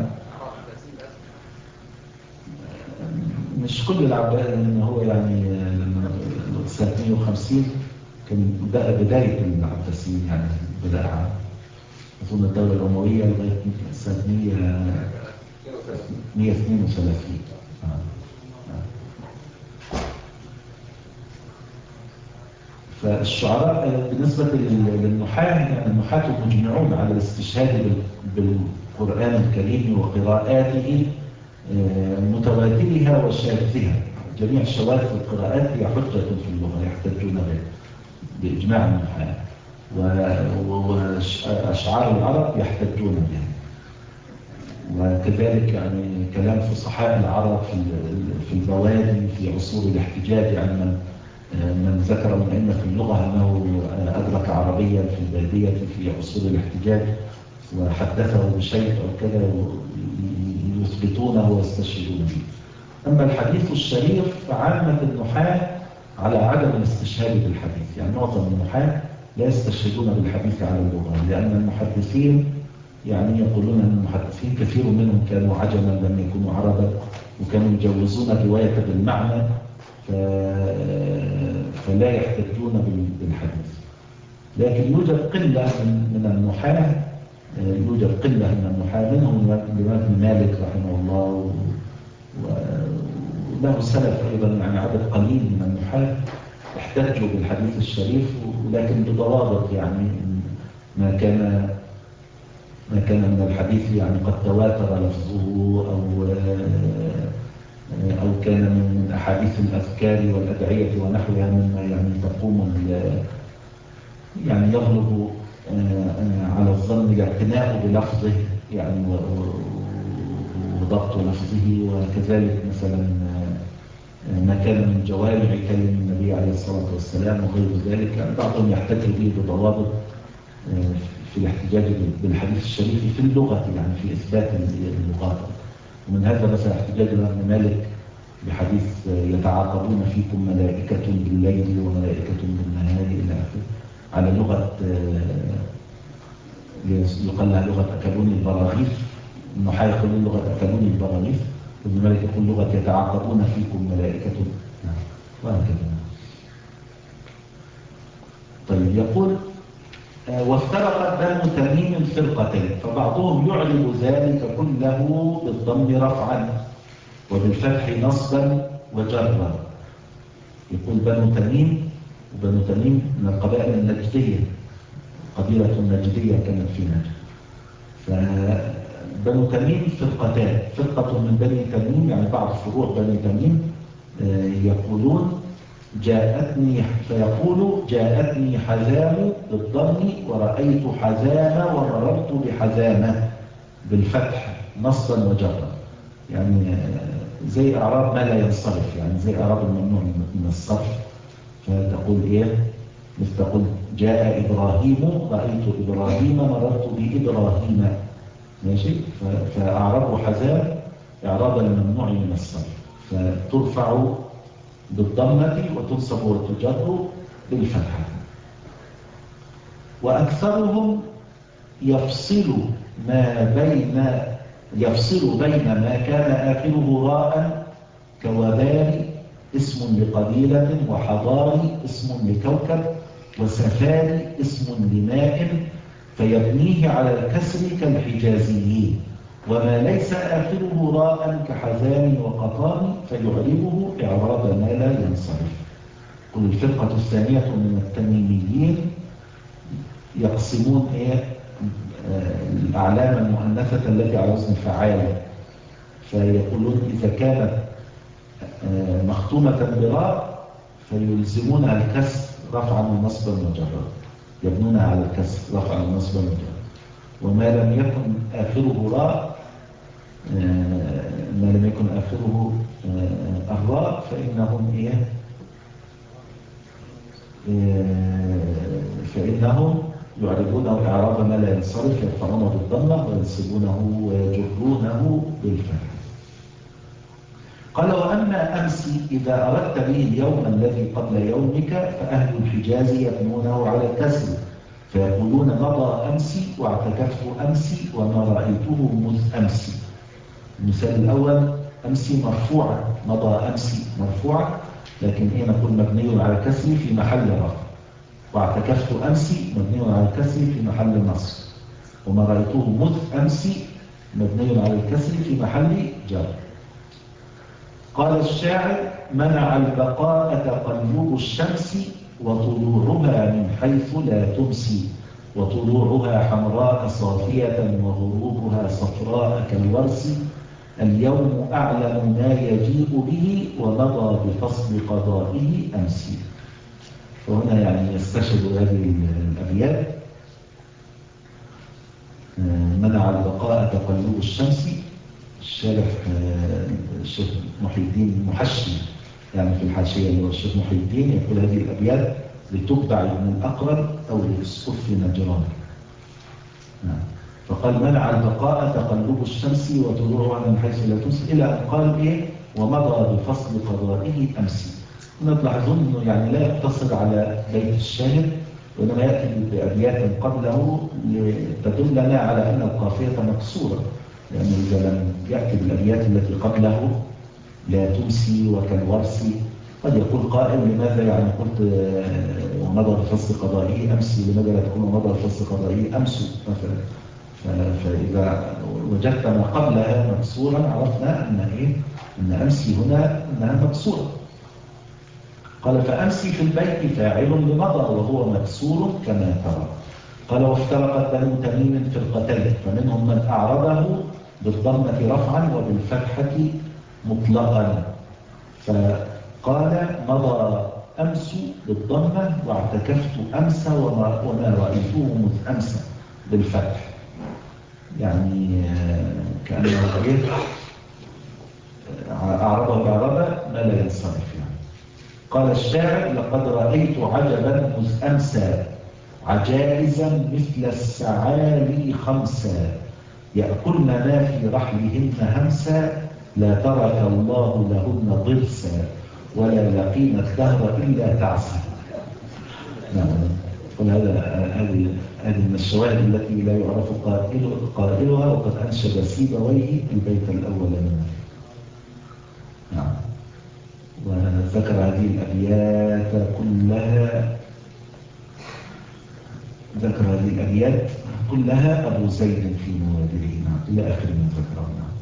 مش كل العباد، لأن هو يعني سنة مئة وخمسين كان بداية العباسيين، يعني بدأها أظن الدولة الأموية لغاية سنة مئة واثنين وثلاثين. فالشعراء بالنسبة للنحاة يعني النحاة مجمعون على الاستشهاد بالقرآن الكريم وقراءاته متواترها وشاذها. جميع الشواذ في القراءات هي حجة في اللغة يحتجون بها بإجماع النحاة، وأشعار العرب يحتجون بها. وكذلك يعني كلام فصحاء العرب في البوادي في عصور الاحتجاج، يعني من من ذكر من أئمة اللغة أنه أدرك عربيا في البادية في عصور الاحتجاج وحدثه بشيء أو كذا يثبتونه ويستشهدون به. أما الحديث الشريف فعامة النحاة على عدم الاستشهاد بالحديث، يعني معظم النحاة لا يستشهدون بالحديث على اللغة، لأن المحدثين يعني يقولون أن المحدثين كثير منهم كانوا عجما لم يكونوا عربا، وكانوا يجوزون الرواية بالمعنى فلا يحتجون بالحديث. لكن يوجد قلة من النحاة يوجد قلة من النحاة منهم الإمام ابن مالك رحمه الله، وله سلف أيضا يعني عدد قليل من النحاة احتجوا بالحديث الشريف، ولكن بضوابط، يعني ما كان ما كان من الحديث يعني قد تواتر لفظه أو أو كان من أحاديث الأذكار والأدعية ونحوها مما يعني تقوم يعني يغلب على الظن الاعتناء بلفظه يعني وضبط لفظه، وكذلك مثلا ما كان من جوامع كلم النبي عليه الصلاة والسلام وغير ذلك. يعني بعضهم يحتج به بضوابط في الاحتجاج بالحديث الشريف في اللغة، يعني في إثبات اللغات. ومن هذا مثلا احتجاج ابن مالك بحديث يتعاقبون فيكم ملائكة بالليل وملائكة بالنهار إلى آخره، على لغة يقال لها لغة أكلون البراغيث. النحاة يقولون لغة أكلون البراغيث، ابن مالك يقول لغة يتعاقبون فيكم ملائكة وهكذا. طيب يقول وافترقت بنو تميم فرقتين، فبعضهم يعلم ذلك كله بالضم رفعا وبالفتح نصبا وجرا. يقول بنو تميم، وبنو تميم من القبائل النجدية، قبيلة النجدية كانت في نجد. فبنو تميم فرقتان، فرقة من بني تميم يعني بعض فروع بني تميم يقولون جاءتني، فيقول جاءتني حزام بالضم ورأيت حزام ومررت بحزامة بالفتح نصبا وجرا، يعني زي أعراب ما لا ينصرف، يعني زي أعراب الممنوع من الصرف. فتقول إيه؟ مثل تقول جاء إبراهيم رأيت إبراهيم مررت بإبراهيم، ماشي. فأعراب حزام إعراب الممنوع من الصرف، فترفع بالضمة وتنصب وتجر بالفتحة. وأكثرهم يفصل ما بين يفصل بين ما كان آخره راء كوبال اسم لقبيلة، وحضاري اسم لكوكب، وسفاري اسم لماء، فيبنيه على الكسر كالحجازيين. وما ليس آخره راء كحزام وقطان فيعربه إعراب ما لا ينصرف. كل الفرقة الثانية من التميميين يقسمون إيه الأعلام المؤنثة التي على وزن فعال، فيقولون إذا كانت مختومة براء فيلزمونها الكسر رفعا ونصبا وجرا، يبنونها على الكسر رفعا ونصبا وجرا. وما لم يكن آخره راء ما لم يكن آخره الراء فإنهم إيه فإنهم يعربونه إعراب ما لا ينصرف، يرفعونه بالضمة وينصبونه ويجرونه بالفتح. قال وأما أمس إذا أردت به اليوم الذي قبل يومك فأهل الحجاز يبنونه على الكسر، فيقولون مضى أمسي واعتكفت أمسي وما رأيته مذ أمسي. المثال الأول أمسي مرفوعة، مضى أمسي مرفوعة، لكن إيه نقول مبني على الكسر في محل رفع. واعتكفت أمسي مبني على الكسر في محل نصب. وما رأيته مذ أمسي مبني على الكسر في محل جر. قال الشاعر منع البقاء تقلب الشمس وطلوعها من حيث لا تمسي، وطلوعها حمراء صافية وغروبها صفراء كالورس، اليوم أعلم ما يجيء به ومضى بفصل قضائه أمسي. فهنا يعني يستشهد هذه الأبيات منع البقاء تقلب الشمس. الشارح الشيخ محي الدين محشي يعني في الحاشية اللي هو الشيخ محي الدين يقول هذه الأبيات لتبدع ابن الأقرب أو للسقف نجران. فقال منع البقاء تقلب الشمس وطلوعها من حيث لا تمسي، إلى أن قال إيه ومضى بفصل قضائه أمسي. هنا تلاحظون أنه يعني لا يقتصر على بيت الشاهد، وإنما يأتي بأبيات قبله لتدلنا على أن القافية مكسورة، لأنه إذا لم يأتي بالأبيات التي قبله لا تمسي وكالورس قد يقول قائل لماذا يعني قلت ومضى بفصل قضائه أمسي، لماذا لا تكون ومضى بفصل قضائه أمس مثلا. فإذا وجدت ما قبلها مكسورا عرفنا أن إيه أن أمسي هنا أنها مكسورة. قال فأمسي في البيت فاعل لمضى وهو مكسور كما ترى. قال وافترقت بنو تميم فرقتين، فمنهم من أعرضه بالضمة رفعا وبالفتحة مطلقا، فقال مضى أمس بالضمة واعتكفت أمس وما, وما رأيته مذ أمس بالفتح، يعني كأنه أعرضه إعرابا ما لا ينصرف يعني. قال الشاعر لقد رأيت عجبا مذ أمسى عجائزا مثل السعالي خمسا يأكلن ما في رحلهن همسا لا ترك الله لهن ضرسا ولا لقين الدهر إلا تعسا. نعم. قل هذا هذه هذه من الشواهد التي لا يعرف قائلها، وقد أنشد سيبويه البيت الأول منها. نعم. وذكر هذه الأبيات كلها ذكر هذه الأبيات كلها أبو زيد في موادره. نعم. إلى آخر ما ذكره. نعم.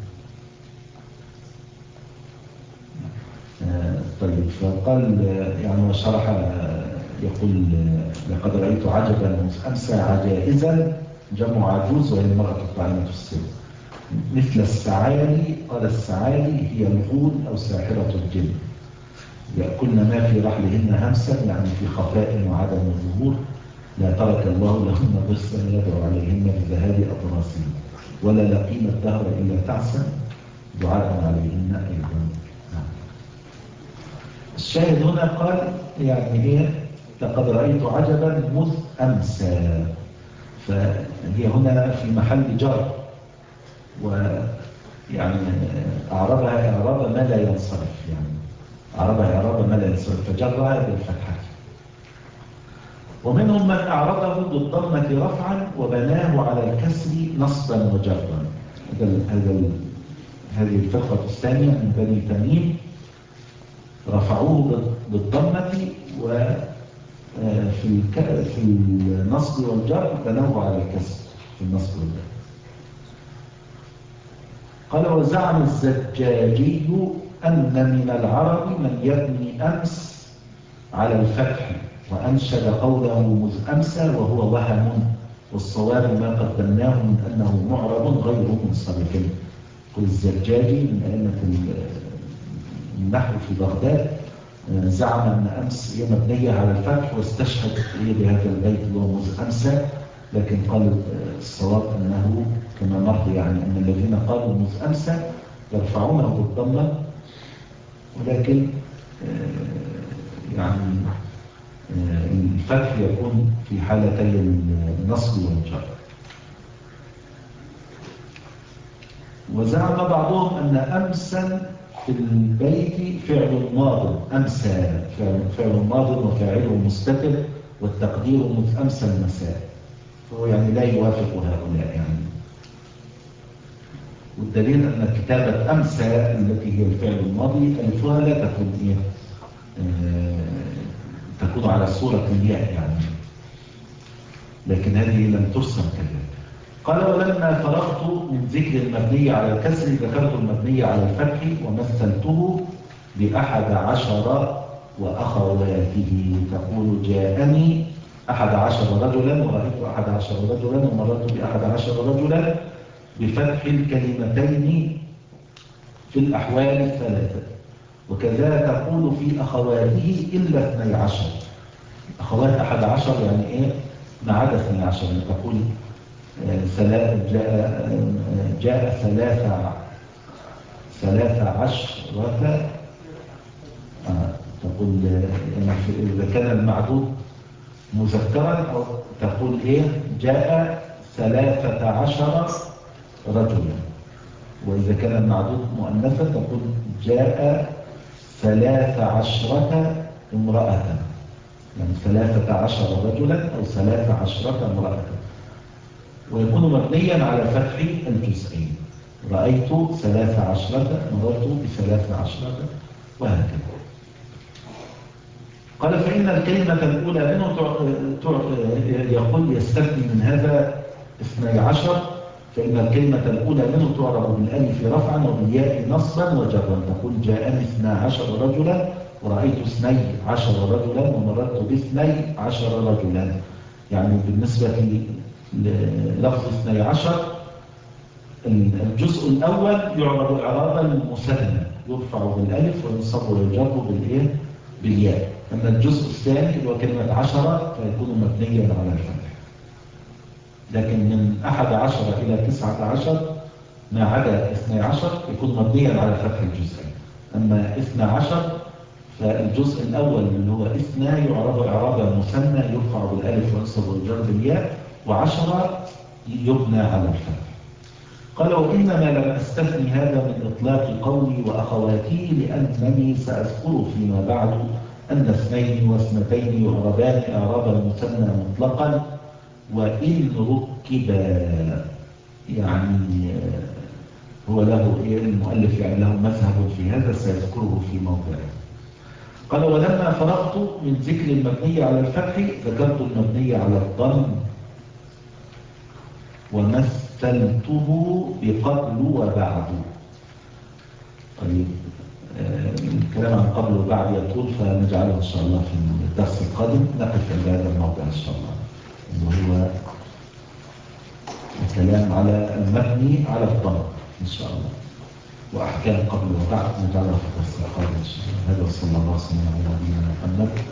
طيب، فقال يعني وشرح يقول لقد رأيت عجبا أمسى عجائزا، جمع عجوز وهي المرأة الطاعنة في السن، مثل السعالي. قال السعالي هي الغول أو ساحرة الجن، يأكلن ما في رحلهن همسا يعني في خفاء وعدم ظهور، لا ترك الله لهن ضرسا يدعو عليهن بذهاب أضراسهن ولا لقين الدهر إلا تعسا دعاء عليهن أيضا. الشاهد هنا قال يعني هي لقد رأيت عجبا مذ أمسى، فهي هنا في محل جر، ويعني أعربها إعراب ما لا ينصرف، يعني أعربها إعراب ما لا ينصرف فجرها بالفتحة. ومنهم من أعربه بالضمة رفعا وبناه على الكسر نصبا وجرا. هذا هذه الفرقة الثانية من بني تميم رفعوه بالضمة، وفي في النصب والجر بنوه على الكسر في النصب والجر. قال وزعم الزجاجي أن من العرب من يبني أمس على الفتح، وأنشد قوله مذ أمسى وهو وهم، والصواب ما قدمناه من أنه معرب غير منصرف. قل الزجاجي من أئمة النحو في بغداد زعم أن أمس هي مبنية على الفتح، واستشهد بهذا البيت اللي هو مذ أمسى، لكن قال الصواب أنه كما مر يعني أن الذين قالوا مذ أمسى يرفعونه بالضمة، ولكن يعني الفتح يكون في حالتي النصب والجر. وزعم بعضهم أن أمسا في البيت فعل ماض، أمسى فعل ماض وفاعله مستتر، والتقدير مذ أمسى المساء، فهو يعني لا يوافق هؤلاء يعني. والدليل أن كتابة أمسى التي هي الفعل الماضي ألفها لا تكون إيه آه تكون على صورة الياء يعني، لكن هذه لم ترسم كذلك. قال ولما فرغت من ذكر المبني على الكسر ذكرت المبني على الفتح ومثلته بأحد عشر وأخواته. تقول جاءني أحد عشر رجلا ورأيت أحد عشر رجلا ومررت بأحد عشر رجلا بفتح الكلمتين في الأحوال الثلاثة. وكذا تقول في أخواته إلا اثني عشر. أخوات أحد عشر يعني إيه ما عدا اثني عشر، تقول جاء جاء ثلاثة ثلاثة عشرة. تقول إذا كان المعدود مذكرا أو تقول إيه جاء ثلاثة عشر رجلا، وإذا كان المعدود مؤنثا تقول جاء ثلاثة عشرة امرأة، يعني ثلاثة عشر رجلا أو ثلاثة عشرة امرأة، ويكون مبنيا على فتح الجزئين. رأيت ثلاثة عشرة، مررت بثلاثة عشرة، وهكذا. قال فإن الكلمة الأولى منه يقول يستثني من هذا اثني عشر، فإن الكلمة الأولى منه تعرب بالألف رفعا وبالياء نصبا وجرا. تقول جاءني اثنى عشر رجلا ورأيت اثني عشر رجلا ومررت باثني عشر رجلا، يعني بالنسبة للفظ اثني عشر الجزء الأول يعرب إعرابا المثنى يرفع بالألف وينصب ويجر بالإيه؟ بالياء. أما الجزء الثاني اللي هو كلمة عشرة فيكون مبنيا على الفتح. لكن من أحد عشر إلى تسعة عشر ما عدا اثني عشر يكون مبنيا على فتح الجزئين. أما اثني عشر فالجزء الأول اللي هو اثنى يعرب إعرابا مثنى يرفع بالألف وينصب ويجر بالياء، وعشرة يبنى على الفتح. قال وإنما لم أستثني هذا من إطلاق قولي وأخواتي لأنني سأذكر فيما بعد أن اثنين واثنتين يعربان إعرابا مثنى مطلقا وإن ركبا، يعني هو له المؤلف يعني له مذهب في هذا سيذكره في موضعه. قال ولما فرغت من ذكر المبني على الفتح ذكرت المبني على الضم ومثلته بقبل وبعد. طيب آه الكلام عن قبل وبعد يطول فنجعله إن شاء الله في الدرس القادم. نقف عند هذا الموضع إن شاء الله وهو الكلام على المبني على الضم إن شاء الله، وأحكام قبل وبعد نجعله في الدرس القادم إن شاء الله. هذا وصلى الله وسلم على نبينا محمد.